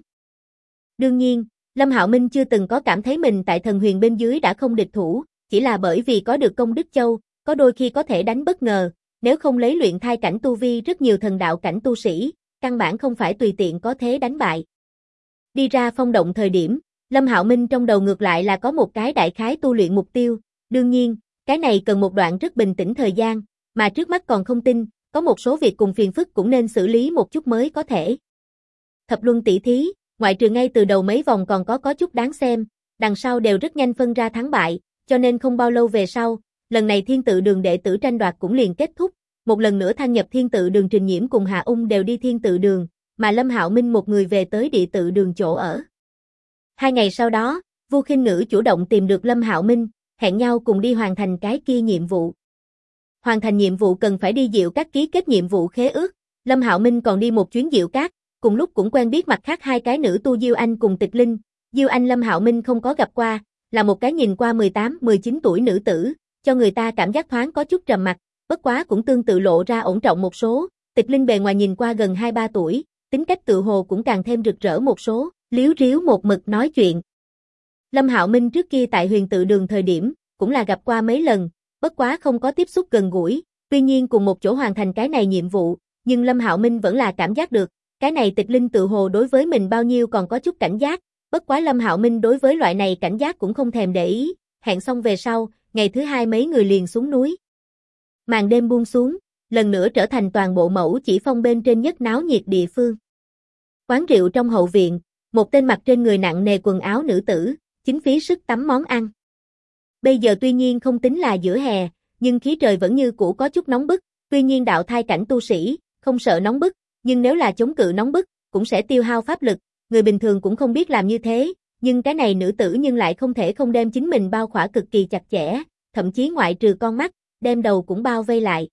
Đương nhiên, Lâm Hạo Minh chưa từng có cảm thấy mình tại thần huyền bên dưới đã không địch thủ, chỉ là bởi vì có được công đức châu, có đôi khi có thể đánh bất ngờ, nếu không lấy luyện thai cảnh tu vi rất nhiều thần đạo cảnh tu sĩ, căn bản không phải tùy tiện có thế đánh bại. Đi ra phong động thời điểm, Lâm Hạo Minh trong đầu ngược lại là có một cái đại khái tu luyện mục tiêu, đương nhiên, cái này cần một đoạn rất bình tĩnh thời gian, mà trước mắt còn không tin, có một số việc cùng phiền phức cũng nên xử lý một chút mới có thể. Thập luân tỷ thí, ngoại trừ ngay từ đầu mấy vòng còn có chút đáng xem, đằng sau đều rất nhanh phân ra thắng bại, cho nên không bao lâu về sau, lần này Thiên Tự đường đệ tử tranh đoạt cũng liền kết thúc, một lần nữa thăng nhập Thiên Tự đường Trình Nhiễm cùng Hạ Ung đều đi Thiên Tự đường, mà Lâm Hạo Minh một người về tới Địa Tự đường chỗ ở. 2 ngày sau đó, Vu Khinh Ngữ chủ động tìm được Lâm Hạo Minh, hẹn nhau cùng đi hoàn thành cái kia nhiệm vụ. Hoàn thành nhiệm vụ cần phải đi Diệu Các ký kết nhiệm vụ khế ước, Lâm Hạo Minh còn đi một chuyến Diệu Các, cùng lúc cũng quen biết mặt khác 2 cái nữ tu Diêu Anh cùng Tịch Linh. Diêu Anh Lâm Hạo Minh không có gặp qua, là một cái nhìn qua 18-19 tuổi nữ tử, cho người ta cảm giác thoáng có chút trầm mặc, bất quá cũng tương tự lộ ra ổn trọng một số. Tịch Linh bề ngoài nhìn qua gần 2-3 tuổi, tính cách tự hồ cũng càng thêm rực rỡ một số, líu ríu một mực nói chuyện. Lâm Hạo Minh trước kia tại Huyền Tự đường thời điểm, cũng là gặp qua mấy lần, bất quá không có tiếp xúc gần gũi, tuy nhiên cùng một chỗ hoàn thành cái này nhiệm vụ, nhưng Lâm Hạo Minh vẫn là cảm giác được, cái này Tịch Linh tự hồ đối với mình bao nhiêu còn có chút cảnh giác, bất quá Lâm Hạo Minh đối với loại này cảnh giác cũng không thèm để ý, hẹn xong về sau, ngày thứ 2 mấy người liền xuống núi. Màn đêm buông xuống, lần nữa trở thành toàn bộ Mẫu Chỉ Phong bên trên nhất náo nhiệt địa phương. Quán rượu trong hậu viện, một tên mặc trên người nặng nề quần áo nữ tử, chính phí sức tắm món ăn. Bây giờ tuy nhiên không tính là giữa hè, nhưng khí trời vẫn như cũ có chút nóng bức, tuy nhiên đạo thai cảnh tu sĩ, không sợ nóng bức, nhưng nếu là chống cự nóng bức, cũng sẽ tiêu hao pháp lực, người bình thường cũng không biết làm như thế, nhưng cái này nữ tử nhưng lại không thể không đem chính mình bao khỏa cực kỳ chặt chẽ, thậm chí ngoại trừ con mắt, đem đầu cũng bao vây lại.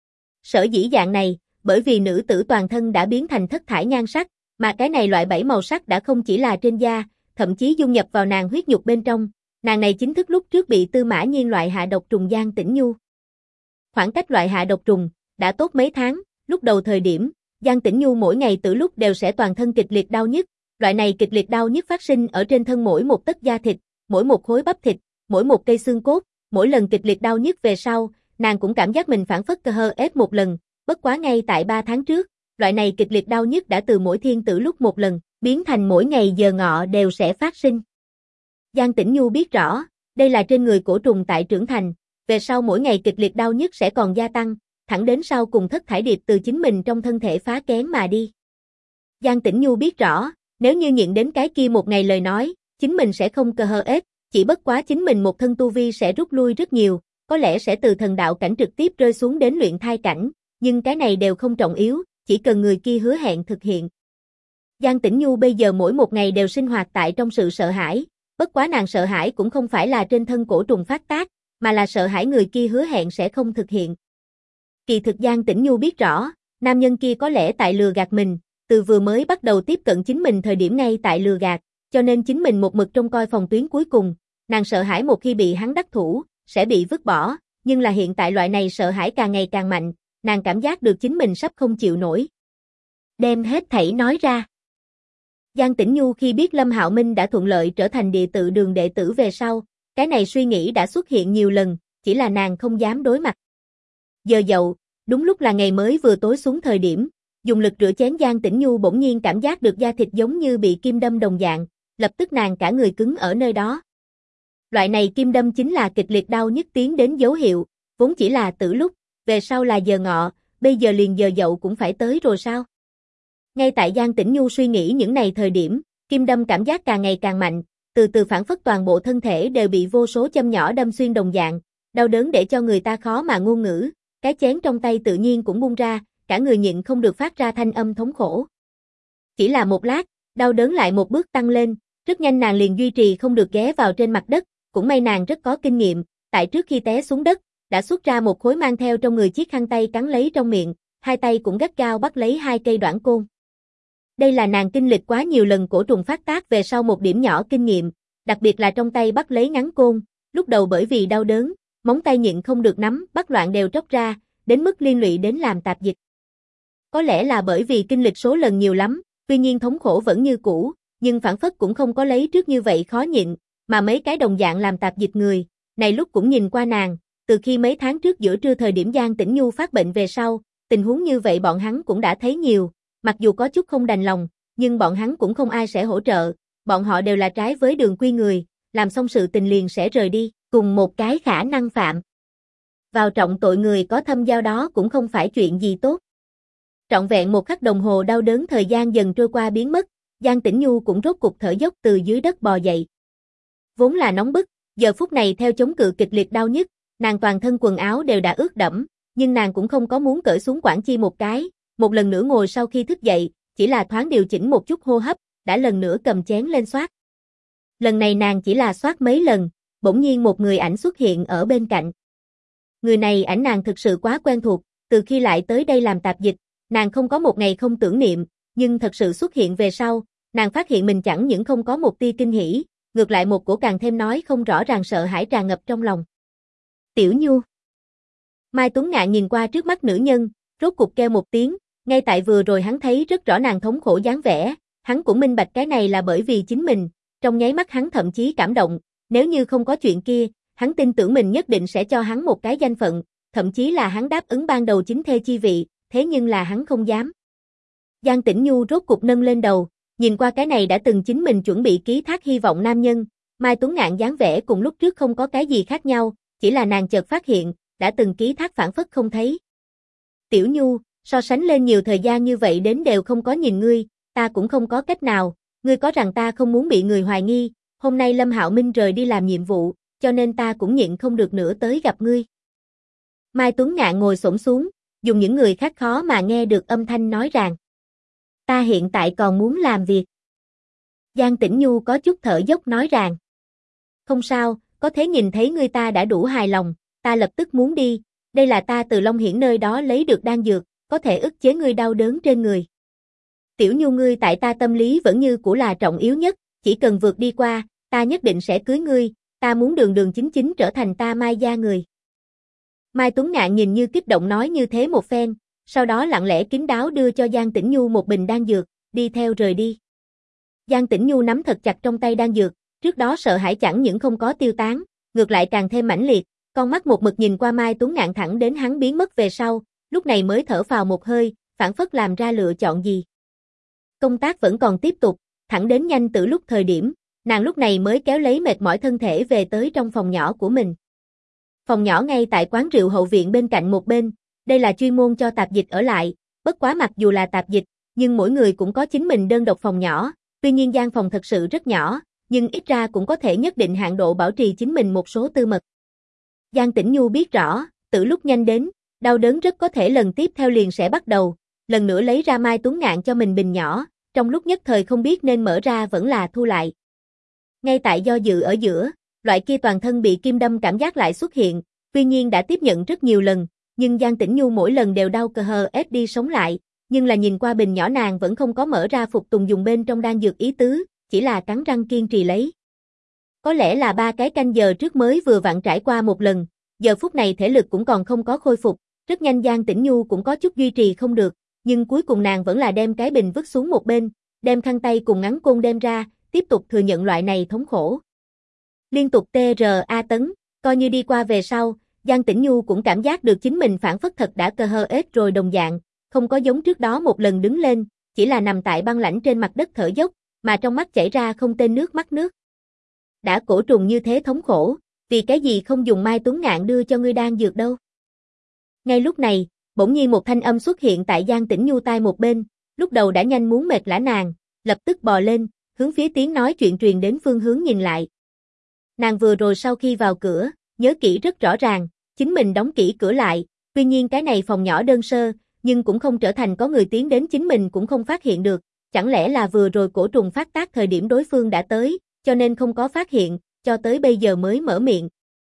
Sở dĩ dạng này, bởi vì nữ tử toàn thân đã biến thành thất thải nhan sắc, mà cái này loại 7 màu sắc đã không chỉ là trên da, thậm chí dung nhập vào nàng huyết nhục bên trong, nàng này chính thức lúc trước bị Tư Mã Nhiên loại hạ độc trùng Giang Tĩnh Nhu. Khoảng cách loại hạ độc trùng, đã tốt mấy tháng, lúc đầu thời điểm, Giang Tĩnh Nhu mỗi ngày từ lúc đều sẽ toàn thân kịch liệt đau nhức, loại này kịch liệt đau nhức phát sinh ở trên thân mỗi một tấc da thịt, mỗi một khối bắp thịt, mỗi một cây xương cốt, mỗi lần kịch liệt đau nhức về sau, nàng cũng cảm giác mình phản phất cơ hơ ép một lần, bất quá ngay tại 3 tháng trước, loại này kịch liệt đau nhức đã từ mỗi thiên tử lúc một lần, biến thành mỗi ngày giờ ngọ đều sẽ phát sinh. Giang Tĩnh Nhu biết rõ, đây là trên người cổ trùng tại trưởng thành, về sau mỗi ngày kịch liệt đau nhức sẽ còn gia tăng, thẳng đến sau cùng thất thải điệp từ chính mình trong thân thể phá kén mà đi. Giang Tĩnh Nhu biết rõ, nếu như nhịn đến cái kia một ngày lời nói, chính mình sẽ không cơ hơ ép, chỉ bất quá chính mình một thân tu vi sẽ rút lui rất nhiều, có lẽ sẽ từ thần đạo cảnh trực tiếp rơi xuống đến luyện thai cảnh, nhưng cái này đều không trọng yếu, chỉ cần người kia hứa hẹn thực hiện. Giang Tĩnh Nhu bây giờ mỗi một ngày đều sinh hoạt tại trong sự sợ hãi, bất quá nàng sợ hãi cũng không phải là trên thân cổ trùng phát tác, mà là sợ hãi người kia hứa hẹn sẽ không thực hiện. Kỳ thực Giang Tĩnh Nhu biết rõ, nam nhân kia có lẽ tại lừa gạt mình, từ vừa mới bắt đầu tiếp cận chính mình thời điểm ngay tại lừa gạt, cho nên chính mình một mực trông coi phòng tuyến cuối cùng, nàng sợ hãi một khi bị hắn đắc thủ, sẽ bị vứt bỏ, nhưng là hiện tại loại này sợ hãi càng ngày càng mạnh, nàng cảm giác được chính mình sắp không chịu nổi. Đem hết thảy nói ra. Giang Tĩnh Nhu khi biết Lâm Hạo Minh đã thuận lợi trở thành địa tự đường đệ tử về sau, cái này suy nghĩ đã xuất hiện nhiều lần, chỉ là nàng không dám đối mặt. Giờ dậu, đúng lúc là ngày mới vừa tối xuống thời điểm, dùng lực rửa chén Giang Tĩnh Nhu bỗng nhiên cảm giác được da thịt giống như bị kim đâm đồng dạng, lập tức nàng cả người cứng ở nơi đó. Loại này kim đâm chính là kịch liệt đau nhức tiến đến dấu hiệu, vốn chỉ là tử lúc, về sau là giờ ngọ, bây giờ liền giờ dậu cũng phải tới rồi sao? Ngay tại Giang Tĩnh Nhu suy nghĩ những này thời điểm, kim đâm cảm giác càng ngày càng mạnh, từ từ phản phất toàn bộ thân thể đều bị vô số châm nhỏ đâm xuyên đồng dạng, đau đớn để cho người ta khó mà ngôn ngữ, cái chén trong tay tự nhiên cũng bung ra, cả người nhịn không được phát ra thanh âm thống khổ. Chỉ là một lát, đau đớn lại một bước tăng lên, rất nhanh nàng liền duy trì không được ghé vào trên mặt đất, cũng may nàng rất có kinh nghiệm, tại trước khi té xuống đất, đã xuất ra một khối mang theo trong người chiếc khăn tay cắn lấy trong miệng, hai tay cũng gắt gao bắt lấy hai cây đoạn côn. Đây là nàng kinh lịch quá nhiều lần cổ trùng phát tác về sau một điểm nhỏ kinh nghiệm, đặc biệt là trong tay bắt lấy ngắn côn, lúc đầu bởi vì đau đớn, móng tay nhịn không được nắm, bắt loạn đều tróc ra, đến mức liên lụy đến làm tạp dịch. Có lẽ là bởi vì kinh lịch số lần nhiều lắm, tuy nhiên thống khổ vẫn như cũ, nhưng phản phất cũng không có lấy trước như vậy khó nhịn, mà mấy cái đồng dạng làm tạp dịch người, này lúc cũng nhìn qua nàng, từ khi mấy tháng trước giữa trưa thời điểm Giang Tĩnh Nhu phát bệnh về sau, tình huống như vậy bọn hắn cũng đã thấy nhiều, mặc dù có chút không đành lòng, nhưng bọn hắn cũng không ai sẽ hỗ trợ, bọn họ đều là trái với đường quy người, làm xong sự tình liền sẽ rời đi, cùng một cái khả năng phạm vào trọng tội người có thâm giao đó cũng không phải chuyện gì tốt. Trọn vẹn một khắc đồng hồ đau đớn thời gian dần trôi qua biến mất, Giang Tĩnh Nhu cũng rốt cục thở dốc từ dưới đất bò dậy. Vốn là nóng bức, giờ phút này theo chống cự kịch liệt đau nhức, nàng toàn thân quần áo đều đã ướt đẫm, nhưng nàng cũng không có muốn cởi xuống quản chi một cái, một lần nữa ngồi sau khi thức dậy, chỉ là thoáng điều chỉnh một chút hô hấp, đã lần nữa cầm chén lên xoát. Lần này nàng chỉ là xoát mấy lần, bỗng nhiên một người ảnh xuất hiện ở bên cạnh. Người này ảnh nàng thực sự quá quen thuộc, từ khi lại tới đây làm tạp dịch, nàng không có một ngày không tưởng niệm, nhưng thật sự xuất hiện về sau, nàng phát hiện mình chẳng những không có một tia kinh hỉ, ngược lại một cổ càng thêm nói không rõ ràng sợ hãi tràn ngập trong lòng. Tiểu Nhu. Mai Tuấn Ngạn nhìn qua trước mắt nữ nhân, rốt cục kêu một tiếng, ngay tại vừa rồi hắn thấy rất rõ nàng thống khổ dáng vẻ, hắn cũng minh bạch cái này là bởi vì chính mình, trong nháy mắt hắn thậm chí cảm động, nếu như không có chuyện kia, hắn tin tưởng mình nhất định sẽ cho hắn một cái danh phận, thậm chí là hắn đáp ứng ban đầu chính thê chi vị, thế nhưng là hắn không dám. Giang Tĩnh Nhu rốt cục nâng lên đầu, nhìn qua cái này đã từng chính mình chuẩn bị ký thác hy vọng nam nhân, Mai Tuấn Ngạn dáng vẻ cùng lúc trước không có cái gì khác nhau, chỉ là nàng chợt phát hiện, đã từng ký thác phản phất không thấy. Tiểu Nhu, so sánh lên nhiều thời gian như vậy đến đều không có nhìn ngươi, ta cũng không có cách nào, ngươi có rằng ta không muốn bị người hoài nghi, hôm nay Lâm Hạo Minh rời đi làm nhiệm vụ, cho nên ta cũng nhịn không được nữa tới gặp ngươi. Mai Tuấn Ngạn ngồi xổm xuống, dùng những người khác khó mà nghe được âm thanh nói rằng. Ta hiện tại còn muốn làm việc. Giang Tĩnh Nhu có chút thở dốc nói rằng. Không sao, có thể nhìn thấy ngươi ta đã đủ hài lòng, ta lập tức muốn đi, đây là ta từ Long Hiển nơi đó lấy được đan dược, có thể ức chế ngươi đau đớn trên người. Tiểu Nhu ngươi tại ta tâm lý vẫn như cũ là trọng yếu nhất, chỉ cần vượt đi qua, ta nhất định sẽ cưới ngươi, ta muốn đường đường chính chính trở thành ta Mai gia người. Mai Tuấn Ngạn nhìn như kích động nói như thế một phen, sau đó lặng lẽ kín đáo đưa cho Giang Tĩnh Nhu một bình đan dược, đi theo rời đi. Giang Tĩnh Nhu nắm thật chặt trong tay đan dược, trước đó sợ hãi chẳng những không có tiêu tán, ngược lại càng thêm mãnh liệt, con mắt một mực nhìn qua Mai Tuấn Ngạn thẳng đến hắn biến mất về sau, lúc này mới thở phào một hơi, phảng phất làm ra lựa chọn gì. Công tác vẫn còn tiếp tục, thẳng đến nhanh từ lúc thời điểm, nàng lúc này mới kéo lấy mệt mỏi thân thể về tới trong phòng nhỏ của mình. Phòng nhỏ ngay tại quán rượu hậu viện bên cạnh một bên, đây là chuyên môn cho tạp dịch ở lại, bất quá mặc dù là tạp dịch, nhưng mỗi người cũng có chính mình đơn độc phòng nhỏ, tuy nhiên gian phòng thật sự rất nhỏ, nhưng ít ra cũng có thể nhất định hạn độ bảo trì chính mình một số tư mật. Giang Tĩnh Nhu biết rõ, từ lúc nhanh đến, đau đớn rất có thể lần tiếp theo liền sẽ bắt đầu, lần nữa lấy ra Mai Tuấn Ngạn cho mình bình nhỏ, trong lúc nhất thời không biết nên mở ra vẫn là thu lại. Ngay tại do dự ở giữa, loại kia toàn thân bị kim đâm cảm giác lại xuất hiện, tuy nhiên đã tiếp nhận rất nhiều lần, nhưng Giang Tĩnh Nhu mỗi lần đều đau cờ hờ ép đi sống lại, nhưng là nhìn qua bình nhỏ nàng vẫn không có mở ra phục tùng dùng bên trong đan dược ý tứ, chỉ là cắn răng kiên trì lấy. Có lẽ là 3 cái canh giờ trước mới vừa vặn trải qua một lần, giờ phút này thể lực cũng còn không có khôi phục, rất nhanh Giang Tĩnh Nhu cũng có chút duy trì không được, nhưng cuối cùng nàng vẫn là đem cái bình vứt xuống một bên, đem khăn tay cùng ngắn côn đem ra, tiếp tục thừa nhận loại này thống khổ. Liên tục TRA tấn, coi như đi qua về sau, Giang Tĩnh Nhu cũng cảm giác được chính mình phản phất thật đã cơ hơ ết rồi đồng dạng, không có giống trước đó một lần đứng lên, chỉ là nằm tại băng lãnh trên mặt đất thở dốc, mà trong mắt chảy ra không tên nước mắt nước. Đã cổ trùng như thế thống khổ, vì cái gì không dùng Mai Tuấn Ngạn đưa cho ngươi đan dược đâu. Ngay lúc này, bỗng nhiên một thanh âm xuất hiện tại Giang Tĩnh Nhu tai một bên, lúc đầu đã nhanh muốn mệt lả nàng, lập tức bò lên, hướng phía tiếng nói chuyện truyền đến phương hướng nhìn lại. Nàng vừa rồi sau khi vào cửa, nhớ kỹ rất rõ ràng, chính mình đóng kỹ cửa lại, tuy nhiên cái này phòng nhỏ đơn sơ, nhưng cũng không trở thành có người tiến đến chính mình cũng không phát hiện được, chẳng lẽ là vừa rồi cổ trùng phát tác thời điểm đối phương đã tới, cho nên không có phát hiện, cho tới bây giờ mới mở miệng.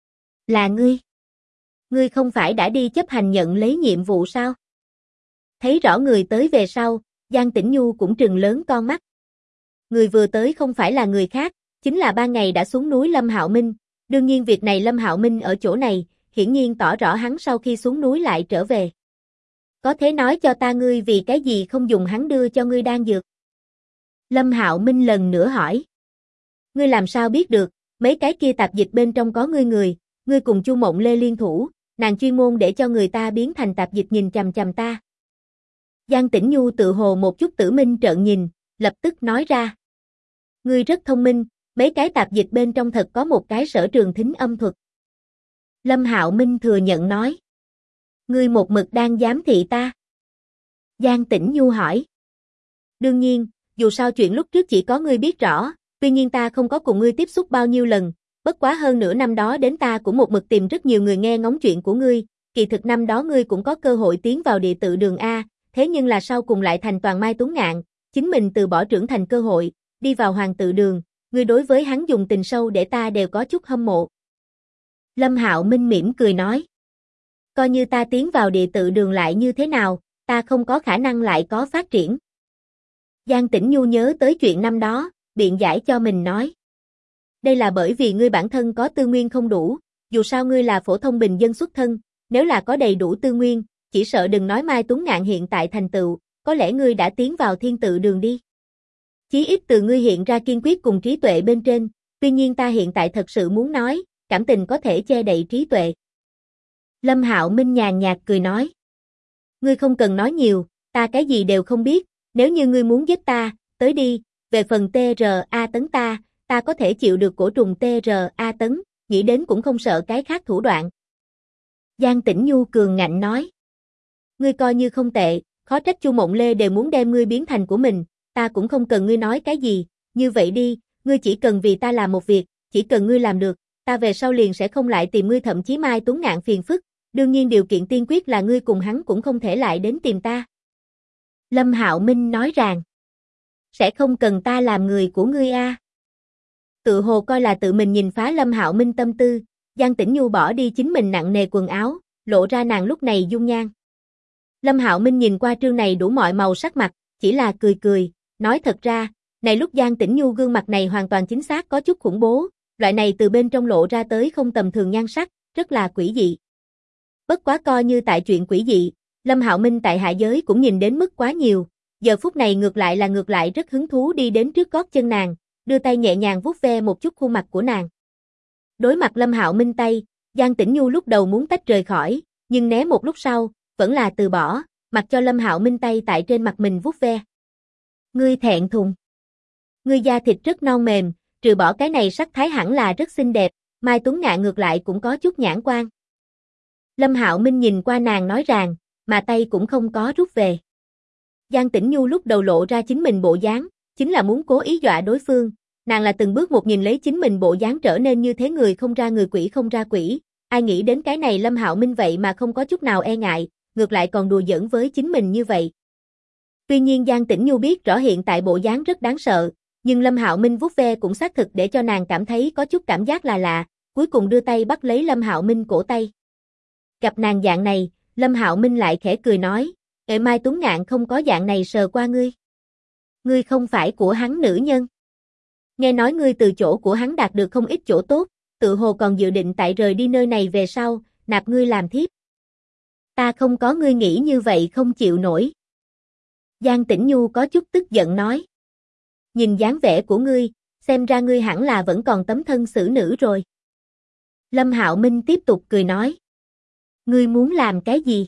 Là ngươi? Ngươi không phải đã đi chấp hành nhận lấy nhiệm vụ sao? Thấy rõ người tới về sau, Giang Tĩnh Nhu cũng trừng lớn con mắt. Người vừa tới không phải là người khác, chính là 3 ngày đã xuống núi Lâm Hạo Minh, đương nhiên việc này Lâm Hạo Minh ở chỗ này, hiển nhiên tỏ rõ hắn sau khi xuống núi lại trở về. Có thể nói cho ta ngươi vì cái gì không dùng hắn đưa cho ngươi đan dược? Lâm Hạo Minh lần nữa hỏi. Ngươi làm sao biết được, mấy cái kia tạp dịch bên trong có ngươi cùng Chu Mộng Lê liên thủ, nàng chuyên môn để cho người ta biến thành tạp dịch nhìn chằm chằm ta. Giang Tĩnh Nhu tự hồ một chút tử minh trợn nhìn, lập tức nói ra. Ngươi rất thông minh, mấy cái tạp dịch bên trong thật có một cái sở trường thính âm thuật. Lâm Hạo Minh thừa nhận nói. Ngươi một mực đang giám thị ta. Giang Tĩnh Nhu hỏi. Đương nhiên, dù sao chuyện lúc trước chỉ có ngươi biết rõ, tuy nhiên ta không có cùng ngươi tiếp xúc bao nhiêu lần, bất quá hơn nửa năm đó đến ta cũng một mực tìm rất nhiều người nghe ngóng chuyện của ngươi, kỳ thực năm đó ngươi cũng có cơ hội tiến vào địa tự đường A, thế nhưng là sau cùng lại thành toàn Mai Tuấn Ngạn, chính mình từ bỏ trưởng thành cơ hội, đi vào hoàng tự đường, ngươi đối với hắn dùng tình sâu để ta đều có chút hâm mộ. Lâm Hạo Minh mỉm cười nói. Coi như ta tiến vào địa tự đường lại như thế nào, ta không có khả năng lại có phát triển. Giang Tĩnh Nhu nhớ tới chuyện năm đó, biện giải cho mình nói. Đây là bởi vì ngươi bản thân có tư nguyên không đủ, dù sao ngươi là phổ thông bình dân xuất thân, nếu là có đầy đủ tư nguyên, chỉ sợ đừng nói Mai Tuấn Ngạn hiện tại thành tựu, có lẽ ngươi đã tiến vào thiên tự đường đi. Chí ít từ ngươi hiện ra kiên quyết cùng trí tuệ bên trên, tuy nhiên ta hiện tại thật sự muốn nói, cảm tình có thể che đậy trí tuệ. Lâm Hạo Minh nhàn nhạt cười nói. Ngươi không cần nói nhiều, ta cái gì đều không biết, nếu như ngươi muốn giết ta, tới đi, về phần TRA tấn ta có thể chịu được cổ trùng TRA tấn, nghĩ đến cũng không sợ cái khác thủ đoạn. Giang Tĩnh Nhu cường ngạnh nói. Ngươi coi như không tệ, khó trách Chu Mộng Lê đều muốn đem ngươi biến thành của mình, ta cũng không cần ngươi nói cái gì, như vậy đi, ngươi chỉ cần vì ta làm một việc, chỉ cần ngươi làm được, ta về sau liền sẽ không lại tìm ngươi thậm chí Mai Tuấn Ngạn phiền phức, đương nhiên điều kiện tiên quyết là ngươi cùng hắn cũng không thể lại đến tìm ta. Lâm Hạo Minh nói rằng. sẽ không cần ta làm người của ngươi a. Tự hồ coi là tự mình nhìn phá Lâm Hạo Minh tâm tư, Giang Tĩnh Nhu bỏ đi chính mình nặng nề quần áo, lộ ra nàng lúc này dung nhan. Lâm Hạo Minh nhìn qua trương này đủ mọi màu sắc mặt, chỉ là cười cười, nói thật ra, này lúc Giang Tĩnh Nhu gương mặt này hoàn toàn chính xác có chút khủng bố, loại này từ bên trong lộ ra tới không tầm thường nhan sắc, rất là quỷ dị. Bất quá coi như tại chuyện quỷ dị, Lâm Hạo Minh tại hạ giới cũng nhìn đến mức quá nhiều, giờ phút này ngược lại rất hứng thú đi đến trước gót chân nàng, đưa tay nhẹ nhàng vuốt ve một chút khuôn mặt của nàng. Đối mặt Lâm Hạo Minh tay, Giang Tĩnh Nhu lúc đầu muốn tách rời khỏi, nhưng né một lúc sau, vẫn là từ bỏ, mặc cho Lâm Hạo Minh tay tại trên mặt mình vuốt ve. Ngươi thẹn thùng. Ngươi da thịt rất non mềm, trừ bỏ cái này sắc thái hẳn là rất xinh đẹp, Mai Tuấn Ngạn ngược lại cũng có chút nhãn quan. Lâm Hạo Minh nhìn qua nàng nói rằng, mà tay cũng không có rút về. Giang Tĩnh Nhu lúc đầu lộ ra chính mình bộ dáng, chính là muốn cố ý dọa đối phương, nàng là từng bước một nhìn lấy chính mình bộ dáng trở nên như thế người không ra người quỷ không ra quỷ, ai nghĩ đến cái này Lâm Hạo Minh vậy mà không có chút nào e ngại, ngược lại còn đùa giỡn với chính mình như vậy. Tuy nhiên Giang Tĩnh Nhu biết rõ hiện tại bộ dáng rất đáng sợ, nhưng Lâm Hạo Minh vuốt ve cũng xác thực để cho nàng cảm thấy có chút cảm giác là lạ, cuối cùng đưa tay bắt lấy Lâm Hạo Minh cổ tay. Gặp nàng dạng này, Lâm Hạo Minh lại khẽ cười nói, Mai Tuấn Ngạn không có dạng này sờ qua ngươi. Ngươi không phải của hắn nữ nhân. Nghe nói ngươi từ chỗ của hắn đạt được không ít chỗ tốt, tự hồ còn dự định tại rời đi nơi này về sau, nạp ngươi làm thiếp. Ta không có ngươi nghĩ như vậy không chịu nổi. Giang Tĩnh Nhu có chút tức giận nói. Nhìn dáng vẻ của ngươi, xem ra ngươi hẳn là vẫn còn tấm thân xử nữ rồi. Lâm Hạo Minh tiếp tục cười nói. Ngươi muốn làm cái gì?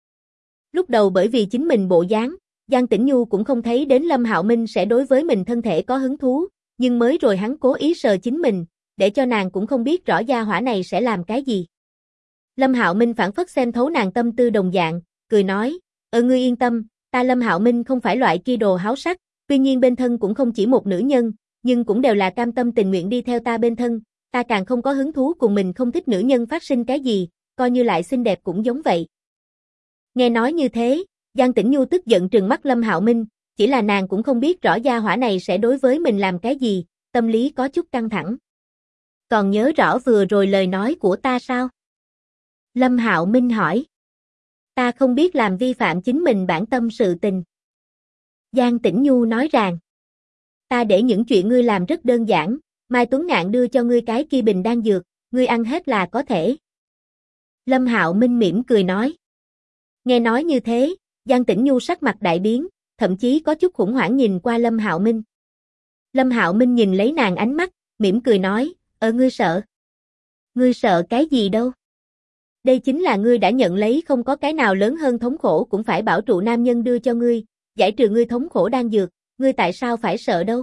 Lúc đầu bởi vì chính mình bộ dáng, Giang Tĩnh Nhu cũng không thấy đến Lâm Hạo Minh sẽ đối với mình thân thể có hứng thú, nhưng mới rồi hắn cố ý sờ chính mình, để cho nàng cũng không biết rõ gia hỏa này sẽ làm cái gì. Lâm Hạo Minh phản phất xem thấu nàng tâm tư đồng dạng, cười nói, ngươi yên tâm, ta Lâm Hạo Minh không phải loại kia đồ háo sắc, tuy nhiên bên thân cũng không chỉ một nữ nhân, nhưng cũng đều là cam tâm tình nguyện đi theo ta bên thân, ta càng không có hứng thú cùng mình không thích nữ nhân phát sinh cái gì, coi như lại xinh đẹp cũng giống vậy. Nghe nói như thế, Giang Tĩnh Nhu tức giận trừng mắt Lâm Hạo Minh, chỉ là nàng cũng không biết rõ gia hỏa này sẽ đối với mình làm cái gì, tâm lý có chút căng thẳng. Còn nhớ rõ vừa rồi lời nói của ta sao? Lâm Hạo Minh hỏi. Ta không biết làm vi phạm chính mình bản tâm sự tình. Giang Tĩnh Nhu nói rằng. Ta để những chuyện ngươi làm rất đơn giản, Mai Tuấn Ngạn đưa cho ngươi cái kia bình đan dược, ngươi ăn hết là có thể. Lâm Hạo Minh mỉm cười nói. Nghe nói như thế, Giang Tĩnh Nhu sắc mặt đại biến, thậm chí có chút khủng hoảng nhìn qua Lâm Hạo Minh. Lâm Hạo Minh nhìn lấy nàng ánh mắt, mỉm cười nói, ngươi sợ. Ngươi sợ cái gì đâu? Đây chính là ngươi đã nhận lấy không có cái nào lớn hơn thống khổ cũng phải bảo trụ nam nhân đưa cho ngươi, giải trừ ngươi thống khổ đan dược, ngươi tại sao phải sợ đâu?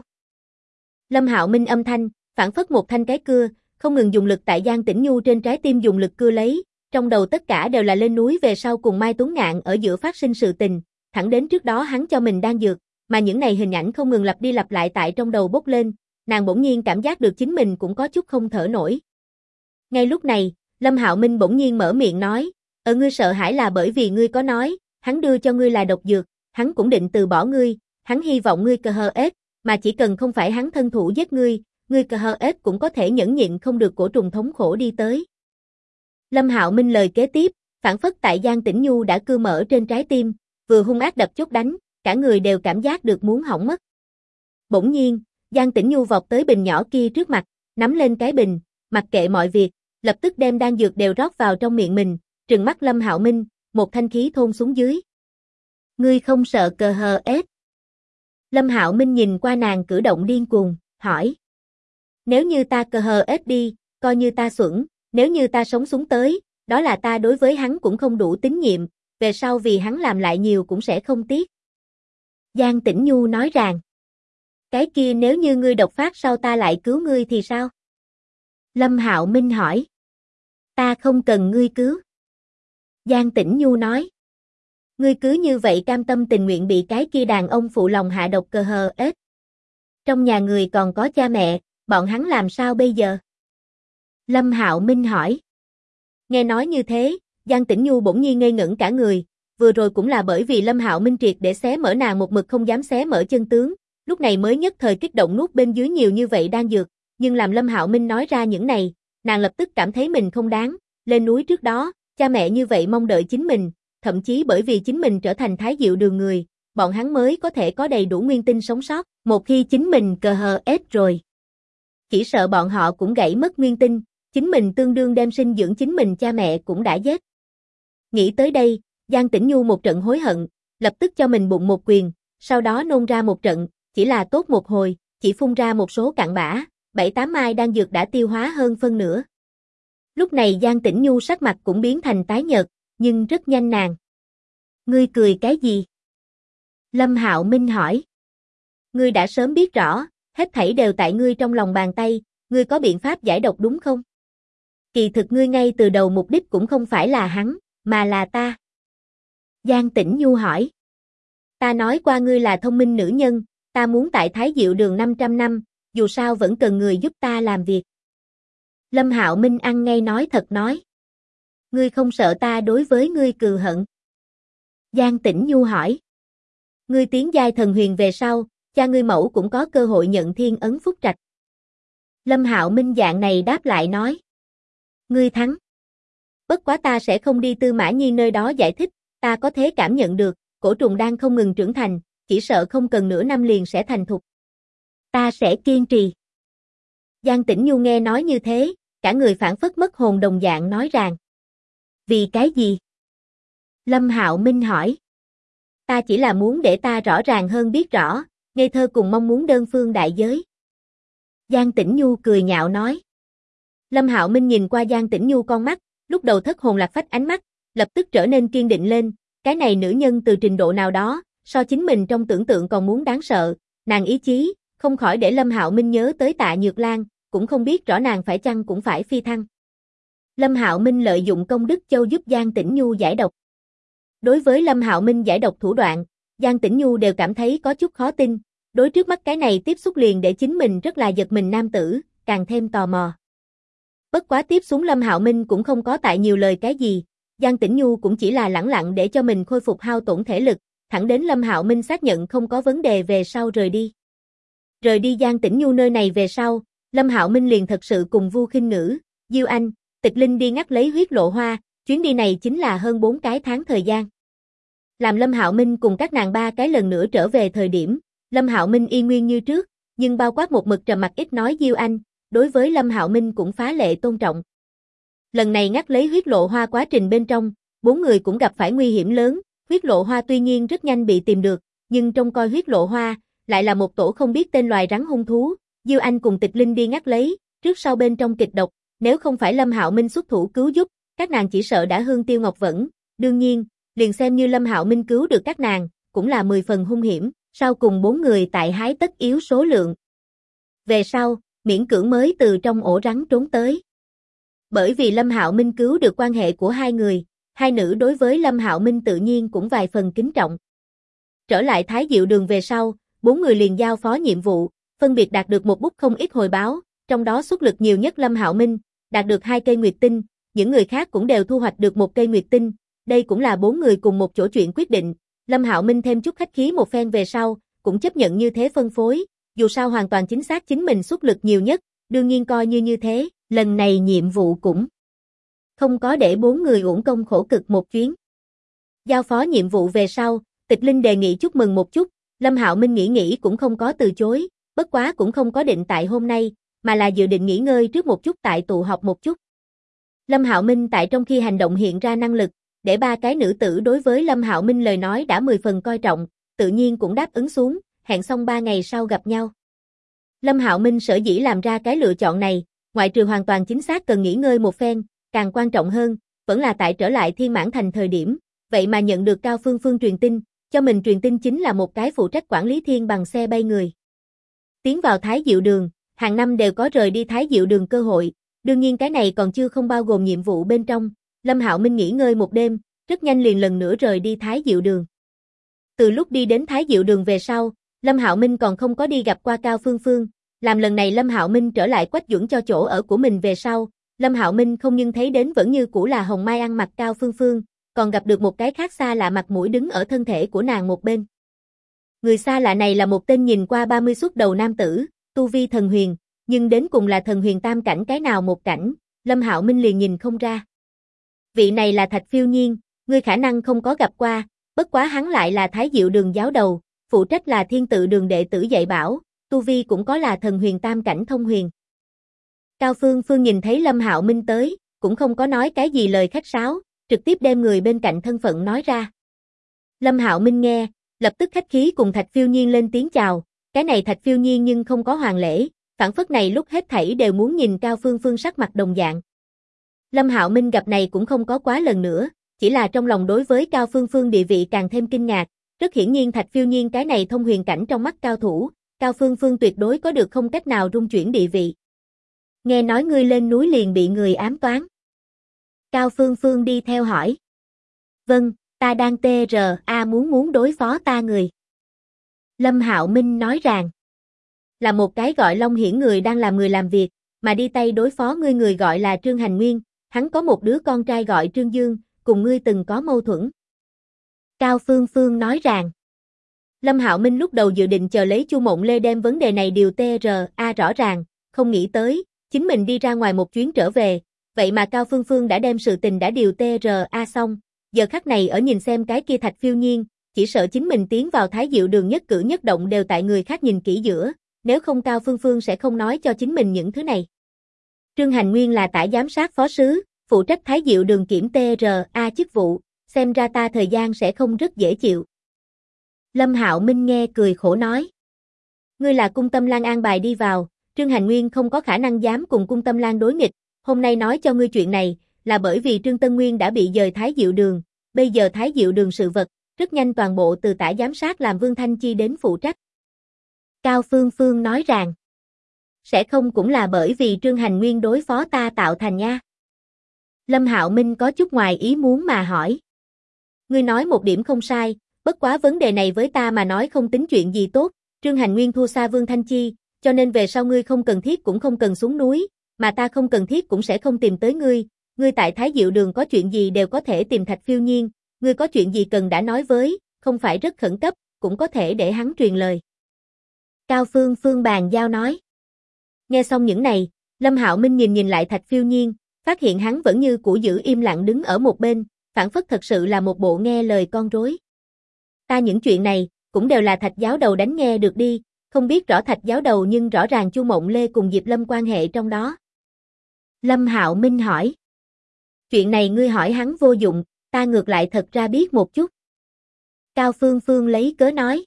Lâm Hạo Minh âm thanh, phảng phất một thanh cái cưa, không ngừng dùng lực tại Giang Tĩnh Nhu trên trái tim dùng lực cưa lấy, trong đầu tất cả đều là lên núi về sau cùng Mai Tuấn Ngạn ở giữa phát sinh sự tình, thẳng đến trước đó hắn cho mình đan dược, mà những này hình ảnh không ngừng lặp đi lặp lại tại trong đầu bốc lên, nàng bỗng nhiên cảm giác được chính mình cũng có chút không thở nổi. Ngay lúc này, Lâm Hạo Minh bỗng nhiên mở miệng nói, ngươi sợ hãi là bởi vì ngươi có nói, hắn đưa cho ngươi là độc dược, hắn cũng định từ bỏ ngươi, hắn hy vọng ngươi CHS, mà chỉ cần không phải hắn thân thủ giết ngươi CHS cũng có thể nhẫn nhịn không được cổ trùng thống khổ đi tới. Lâm Hạo Minh lời kế tiếp, phản phất tại Giang Tĩnh Nhu đã cưa mở trên trái tim, vừa hung ác đập chốt đánh, cả người đều cảm giác được muốn hỏng mất. Bỗng nhiên, Giang Tĩnh Nhu vọt tới bình nhỏ kia trước mặt, nắm lên cái bình, mặc kệ mọi việc, lập tức đem đan dược đều rót vào trong miệng mình, trừng mắt Lâm Hạo Minh, một thanh khí thôn xuống dưới. Ngươi không sợ CHS? Lâm Hạo Minh nhìn qua nàng cử động điên cuồng, hỏi. Nếu như ta CHS đi, coi như ta xuẩn, nếu như ta sống xuống tới, đó là ta đối với hắn cũng không đủ tín nhiệm, về sau vì hắn làm lại nhiều cũng sẽ không tiếc. Giang Tĩnh Nhu nói rằng. Cái kia nếu như ngươi độc phát sau ta lại cứu ngươi thì sao? Lâm Hạo Minh hỏi. Ta không cần ngươi cứu. Giang Tĩnh Nhu nói. Ngươi cứ như vậy cam tâm tình nguyện bị cái kia đàn ông phụ lòng hạ độc CHS. Trong nhà người còn có cha mẹ, bọn hắn làm sao bây giờ? Lâm Hạo Minh hỏi. Nghe nói như thế, Giang Tĩnh Nhu bỗng nhiên ngây ngẩn cả người, vừa rồi cũng là bởi vì Lâm Hạo Minh triệt để xé mở nàng một mực không dám xé mở chân tướng, lúc này mới nhất thời kích động nuốt bên dưới nhiều như vậy đan dược, nhưng làm Lâm Hạo Minh nói ra những này, nàng lập tức cảm thấy mình không đáng, lên núi trước đó, cha mẹ như vậy mong đợi chính mình, thậm chí bởi vì chính mình trở thành Thái Diệu Đường người, bọn hắn mới có thể có đầy đủ nguyên tinh sống sót, một khi chính mình cờ hờ ết rồi. Chỉ sợ bọn họ cũng gãy mất nguyên tinh, chính mình tương đương đem sinh dưỡng chính mình cha mẹ cũng đã giết. Nghĩ tới đây, Giang Tĩnh Nhu một trận hối hận, lập tức cho mình bụng một quyền, sau đó nôn ra một trận, chỉ là tốt một hồi, chỉ phun ra một số cặn bã, 7-8 mai đan dược đã tiêu hóa hơn phân nửa. Lúc này Giang Tĩnh Nhu sắc mặt cũng biến thành tái nhợt, nhưng rất nhanh nàng. Ngươi cười cái gì? Lâm Hạo Minh hỏi. Ngươi đã sớm biết rõ, hết thảy đều tại ngươi trong lòng bàn tay, ngươi có biện pháp giải độc đúng không? Kỳ thực ngươi ngay từ đầu mục đích cũng không phải là hắn, mà là ta. Giang Tĩnh Nhu hỏi. Ta nói qua ngươi là thông minh nữ nhân, ta muốn tại Thái Diệu Đường 500 năm, dù sao vẫn cần người giúp ta làm việc. Lâm Hạo Minh ăn ngay nói thật nói. Ngươi không sợ ta đối với ngươi cừu hận? Giang Tĩnh Nhu hỏi. Ngươi tiến giai thần huyền về sau, cha ngươi mẫu cũng có cơ hội nhận thiên ấn phúc trạch. Lâm Hạo Minh dạng này đáp lại nói. Ngươi thắng. Bất quá ta sẽ không đi Tư Mã Nhi nơi đó giải thích, ta có thể cảm nhận được, cổ trùng đang không ngừng trưởng thành, chỉ sợ không cần nửa năm liền sẽ thành thục. Ta sẽ kiên trì. Giang Tĩnh Nhu nghe nói như thế, cả người phảng phất mất hồn đồng dạng nói rằng. Vì cái gì? Lâm Hạo Minh hỏi. Ta chỉ là muốn để ta rõ ràng hơn biết rõ, ngây thơ cùng mong muốn đơn phương đại giới. Giang Tĩnh Nhu cười nhạo nói. Lâm Hạo Minh nhìn qua Giang Tĩnh Nhu con mắt, lúc đầu thất hồn lạc phách ánh mắt, lập tức trở nên kiên định lên, cái này nữ nhân từ trình độ nào đó, so chính mình trong tưởng tượng còn muốn đáng sợ, nàng ý chí, không khỏi để Lâm Hạo Minh nhớ tới Tạ Nhược Lan, cũng không biết rõ nàng phải chăng cũng phải phi thăng. Lâm Hạo Minh lợi dụng công đức châu giúp Giang Tĩnh Nhu giải độc. Đối với Lâm Hạo Minh giải độc thủ đoạn, Giang Tĩnh Nhu đều cảm thấy có chút khó tin, đối trước mắt cái này tiếp xúc liền để chính mình rất là giật mình nam tử, càng thêm tò mò. Bất quá tiếp xuống Lâm Hạo Minh cũng không có tại nhiều lời cái gì, Giang Tĩnh Nhu cũng chỉ là lẳng lặng để cho mình khôi phục hao tổn thể lực, thẳng đến Lâm Hạo Minh xác nhận không có vấn đề về sau rời đi. Rời đi Giang Tĩnh Nhu nơi này về sau, Lâm Hạo Minh liền thật sự cùng Vu Khinh Ngữ, Diêu Anh, Tịch Linh đi ngắt lấy huyết lộ hoa, chuyến đi này chính là hơn 4 cái tháng thời gian. Làm Lâm Hạo Minh cùng các nàng ba cái lần nữa trở về thời điểm, Lâm Hạo Minh y nguyên như trước, nhưng bao quát một mực trầm mặc ít nói Diêu Anh, đối với Lâm Hạo Minh cũng phá lệ tôn trọng. Lần này ngắt lấy huyết lộ hoa quá trình bên trong, 4 người cũng gặp phải nguy hiểm lớn, huyết lộ hoa tuy nhiên rất nhanh bị tìm được, nhưng trông coi huyết lộ hoa, lại là một tổ không biết tên loài rắn hung thú, Diêu Anh cùng Tịch Linh đi ngắt lấy, trước sau bên trong kịch độc, nếu không phải Lâm Hạo Minh xuất thủ cứu giúp, các nàng chỉ sợ đã hương tiêu ngọc vẫn, đương nhiên, liền xem như Lâm Hạo Minh cứu được các nàng, cũng là 10 phần hung hiểm, sau cùng 4 người tại hái tất yếu số lượng. Về sau, miễn cưỡng mới từ trong ổ rắn trốn tới. Bởi vì Lâm Hạo Minh cứu được quan hệ của hai người, hai nữ đối với Lâm Hạo Minh tự nhiên cũng vài phần kính trọng. Trở lại Thái Diệu Đường về sau, 4 người liền giao phó nhiệm vụ, phân biệt đạt được một bút không ít hồi báo, trong đó xuất lực nhiều nhất Lâm Hạo Minh, đạt được 2 cây nguyệt tinh, những người khác cũng đều thu hoạch được 1 cây nguyệt tinh, đây cũng là 4 người cùng một chỗ chuyện quyết định, Lâm Hạo Minh thêm chút khách khí một phen về sau, cũng chấp nhận như thế phân phối, dù sao hoàn toàn chính xác chính mình xuất lực nhiều nhất, đương nhiên coi như thế, lần này nhiệm vụ cũng không có để 4 người uổng công khổ cực một chuyến. Giao phó nhiệm vụ về sau, Tịch Linh đề nghị chúc mừng một chút, Lâm Hạo Minh nghĩ cũng không có từ chối, bất quá cũng không có định tại hôm nay, mà là dự định nghỉ ngơi trước một chút tại tụ họp một chút. Lâm Hạo Minh tại trong khi hành động hiện ra năng lực, để 3 cái nữ tử đối với Lâm Hạo Minh lời nói đã 10 phần coi trọng, tự nhiên cũng đáp ứng xuống, hẹn xong 3 ngày sau gặp nhau. Lâm Hạo Minh sở dĩ làm ra cái lựa chọn này, ngoại trừ hoàn toàn chính xác cần nghỉ ngơi một phen, càng quan trọng hơn, vẫn là tại trở lại Thiên Mãn Thành thời điểm, vậy mà nhận được Cao Phương Phương truyền tin, cho mình truyền tin chính là một cái phụ trách quản lý thiên bằng xe bay người. Tiến vào Thái Diệu Đường, hàng năm đều có rời đi Thái Diệu Đường cơ hội, đương nhiên cái này còn chưa không bao gồm nhiệm vụ bên trong, Lâm Hạo Minh nghỉ ngơi một đêm, rất nhanh liền lần nữa rời đi Thái Diệu Đường. Từ lúc đi đến Thái Diệu Đường về sau, Lâm Hạo Minh còn không có đi gặp qua Cao Phương Phương, làm lần này Lâm Hạo Minh trở lại Quách Duẩn cho chỗ ở của mình về sau, Lâm Hạo Minh không nhưng thấy đến vẫn như cũ là hồng mai ăn mặc Cao Phương Phương, còn gặp được một cái khác xa lạ mặt mũi đứng ở thân thể của nàng một bên. Người xa lạ này là một tên nhìn qua 30 xuất đầu nam tử, tu vi thần huyền, nhưng đến cùng là thần huyền tam cảnh cái nào một cảnh, Lâm Hạo Minh liền nhìn không ra. Vị này là Thạch Phiêu Nhiên, ngươi khả năng không có gặp qua, bất quá hắn lại là Thái Diệu Đường giáo đầu, phụ trách là Thiên Tự Đường đệ tử dạy bảo, tu vi cũng có là thần huyền tam cảnh thông huyền. Cao Phương Phương nhìn thấy Lâm Hạo Minh tới, cũng không có nói cái gì lời khách sáo, trực tiếp đem người bên cạnh thân phận nói ra. Lâm Hạo Minh nghe, lập tức khách khí cùng Thạch Phiêu Nhiên lên tiếng chào, cái này Thạch Phiêu Nhiên nhưng không có hoàng lễ, phảng phất này lúc hết thảy đều muốn nhìn Cao Phương Phương sắc mặt đồng dạng. Lâm Hạo Minh gặp này cũng không có quá lần nữa, chỉ là trong lòng đối với Cao Phương Phương địa vị càng thêm kinh ngạc, rất hiển nhiên Thạch Phiêu Nhiên cái này thông huyền cảnh trong mắt cao thủ, Cao Phương Phương tuyệt đối có được không cách nào rung chuyển địa vị. Nghe nói ngươi lên núi liền bị người ám toán. Cao Phương Phương đi theo hỏi. Vâng, ta đang TRA muốn đối phó ta người. Lâm Hạo Minh nói rằng, là một cái gọi Long Hiển người đang làm người làm việc, mà đi tay đối phó ngươi người gọi là Trương Hành Nguyên, hắn có một đứa con trai gọi Trương Dương, cùng ngươi từng có mâu thuẫn. Cao Phương Phương nói rằng, Lâm Hạo Minh lúc đầu dự định chờ lấy Chu Mộng Lê đem vấn đề này điều TRA rõ ràng, không nghĩ tới, chính mình đi ra ngoài một chuyến trở về, vậy mà Cao Phương Phương đã đem sự tình đã điều TRA xong, giờ khắc này ở nhìn xem cái kia Thạch Phiêu Nhiên, chỉ sợ chính mình tiến vào Thái Diệu Đường nhất cử nhất động đều tại người khác nhìn kỹ giữa, nếu không Cao Phương Phương sẽ không nói cho chính mình những thứ này. Trương Hành Nguyên là tả giám sát phó sứ, phụ trách Thái Diệu Đường kiểm TRA chức vụ, xem ra ta thời gian sẽ không rất dễ chịu. Lâm Hạo Minh nghe cười khổ nói. Ngươi là Cung Tâm Lan an bài đi vào, Trương Hành Nguyên không có khả năng dám cùng Cung Tâm Lan đối nghịch, hôm nay nói cho ngươi chuyện này, là bởi vì Trương Tân Nguyên đã bị dời Thái Diệu Đường, bây giờ Thái Diệu Đường sự vật, rất nhanh toàn bộ từ tả giám sát làm Vương Thanh Chi đến phụ trách. Cao Phương Phương nói rằng, sẽ không cũng là bởi vì Trương Hành Nguyên đối phó ta tạo thành nha. Lâm Hạo Minh có chút ngoài ý muốn mà hỏi. Ngươi nói một điểm không sai, bất quá vấn đề này với ta mà nói không tính chuyện gì tốt, Trương Hành Nguyên thua xa Vương Thanh Chi, cho nên về sau ngươi không cần thiết cũng không cần xuống núi, mà ta không cần thiết cũng sẽ không tìm tới ngươi tại Thái Diệu Đường có chuyện gì đều có thể tìm Thạch Phiêu Nhiên, ngươi có chuyện gì cần đã nói với, không phải rất khẩn cấp, cũng có thể để hắn truyền lời. Cao Phương Phương bàn giao nói. Nghe xong những này, Lâm Hạo Minh nhìn lại Thạch Phiêu Nhiên, phát hiện hắn vẫn như cũ giữ im lặng đứng ở một bên, phảng phất thật sự là một bộ nghe lời con rối. Ta những chuyện này, cũng đều là Thạch giáo đầu đánh nghe được đi, không biết rõ Thạch giáo đầu nhưng rõ ràng Chu Mộng Lê cùng Diệp Lâm quan hệ trong đó. Lâm Hạo Minh hỏi. Chuyện này ngươi hỏi hắn vô dụng, ta ngược lại thật ra biết một chút. Cao Phương Phương lấy cớ nói.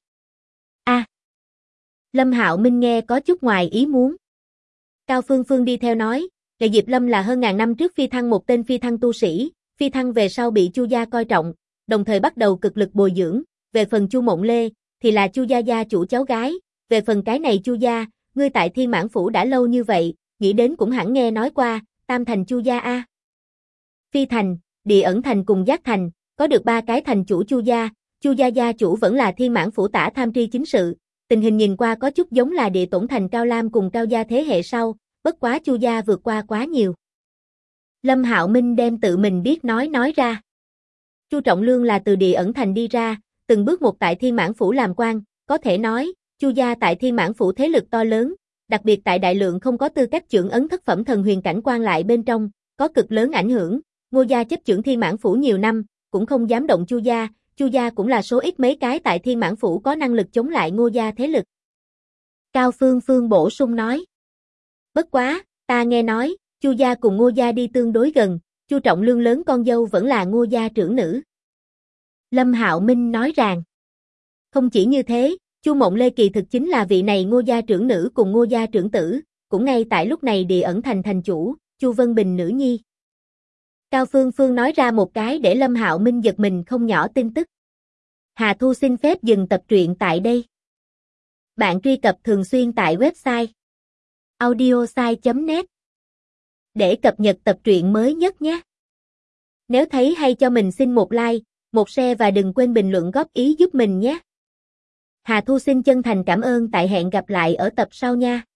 Lâm Hạo Minh nghe có chút ngoài ý muốn. Cao Phương Phương đi theo nói, Đệ Diệp Lâm là hơn ngàn năm trước phi thăng một tên phi thăng tu sĩ, phi thăng về sau bị Chu gia coi trọng, đồng thời bắt đầu cực lực bồi dưỡng, về phần Chu Mộng Lê, thì là Chu gia gia chủ cháu gái, về phần cái này Chu gia, ngươi tại Thiên Mãn Phủ đã lâu như vậy, nghĩ đến cũng hẳn nghe nói qua, Tam Thành Chu gia a. Phi Thành, Địa Ẩn Thành cùng Giác Thành, có được 3 cái thành chủ Chu gia gia chủ vẫn là Thiên Mãn Phủ tả tham tri chính sự. Tình hình nhìn qua có chút giống là Địa Tổn Thành Cao Lam cùng Cao gia thế hệ sau, bất quá Chu gia vượt qua quá nhiều. Lâm Hạo Minh đem tự mình biết nói ra. Chu Trọng Lương là từ Địa Ẩn Thành đi ra, từng bước một tại Thiên Mãn Phủ làm quan, có thể nói, Chu gia tại Thiên Mãn Phủ thế lực to lớn, đặc biệt tại đại lượng không có tư cách chưởng ấn thất phẩm thần huyền cảnh quan lại bên trong, có cực lớn ảnh hưởng. Ngô gia chấp chưởng Thiên Mãn Phủ nhiều năm, cũng không dám động Chu gia cũng là số ít mấy cái tại Thiên Mãn Phủ có năng lực chống lại Ngô gia thế lực. Cao Phương Phương bổ sung nói. Bất quá, ta nghe nói, Chu gia cùng Ngô gia đi tương đối gần, Chu Trọng Lương lớn con dâu vẫn là Ngô gia trưởng nữ. Lâm Hạo Minh nói rằng, không chỉ như thế, Chu Mộng Lê kỳ thực chính là vị này Ngô gia trưởng nữ cùng Ngô gia trưởng tử, cũng ngay tại lúc này Địa Ẩn Thành thành chủ, Chu Vân Bình nữ nhi. Cao Phương Phương nói ra một cái để Lâm Hạo Minh giật mình không nhỏ tin tức. Hà Thu xin phép dừng tập truyện tại đây. Bạn truy cập thường xuyên tại website audiosai.net để cập nhật tập truyện mới nhất nhé. Nếu thấy hay cho mình xin một like, một share và đừng quên bình luận góp ý giúp mình nhé. Hà Thu xin chân thành cảm ơn, tại hẹn gặp lại ở tập sau nha.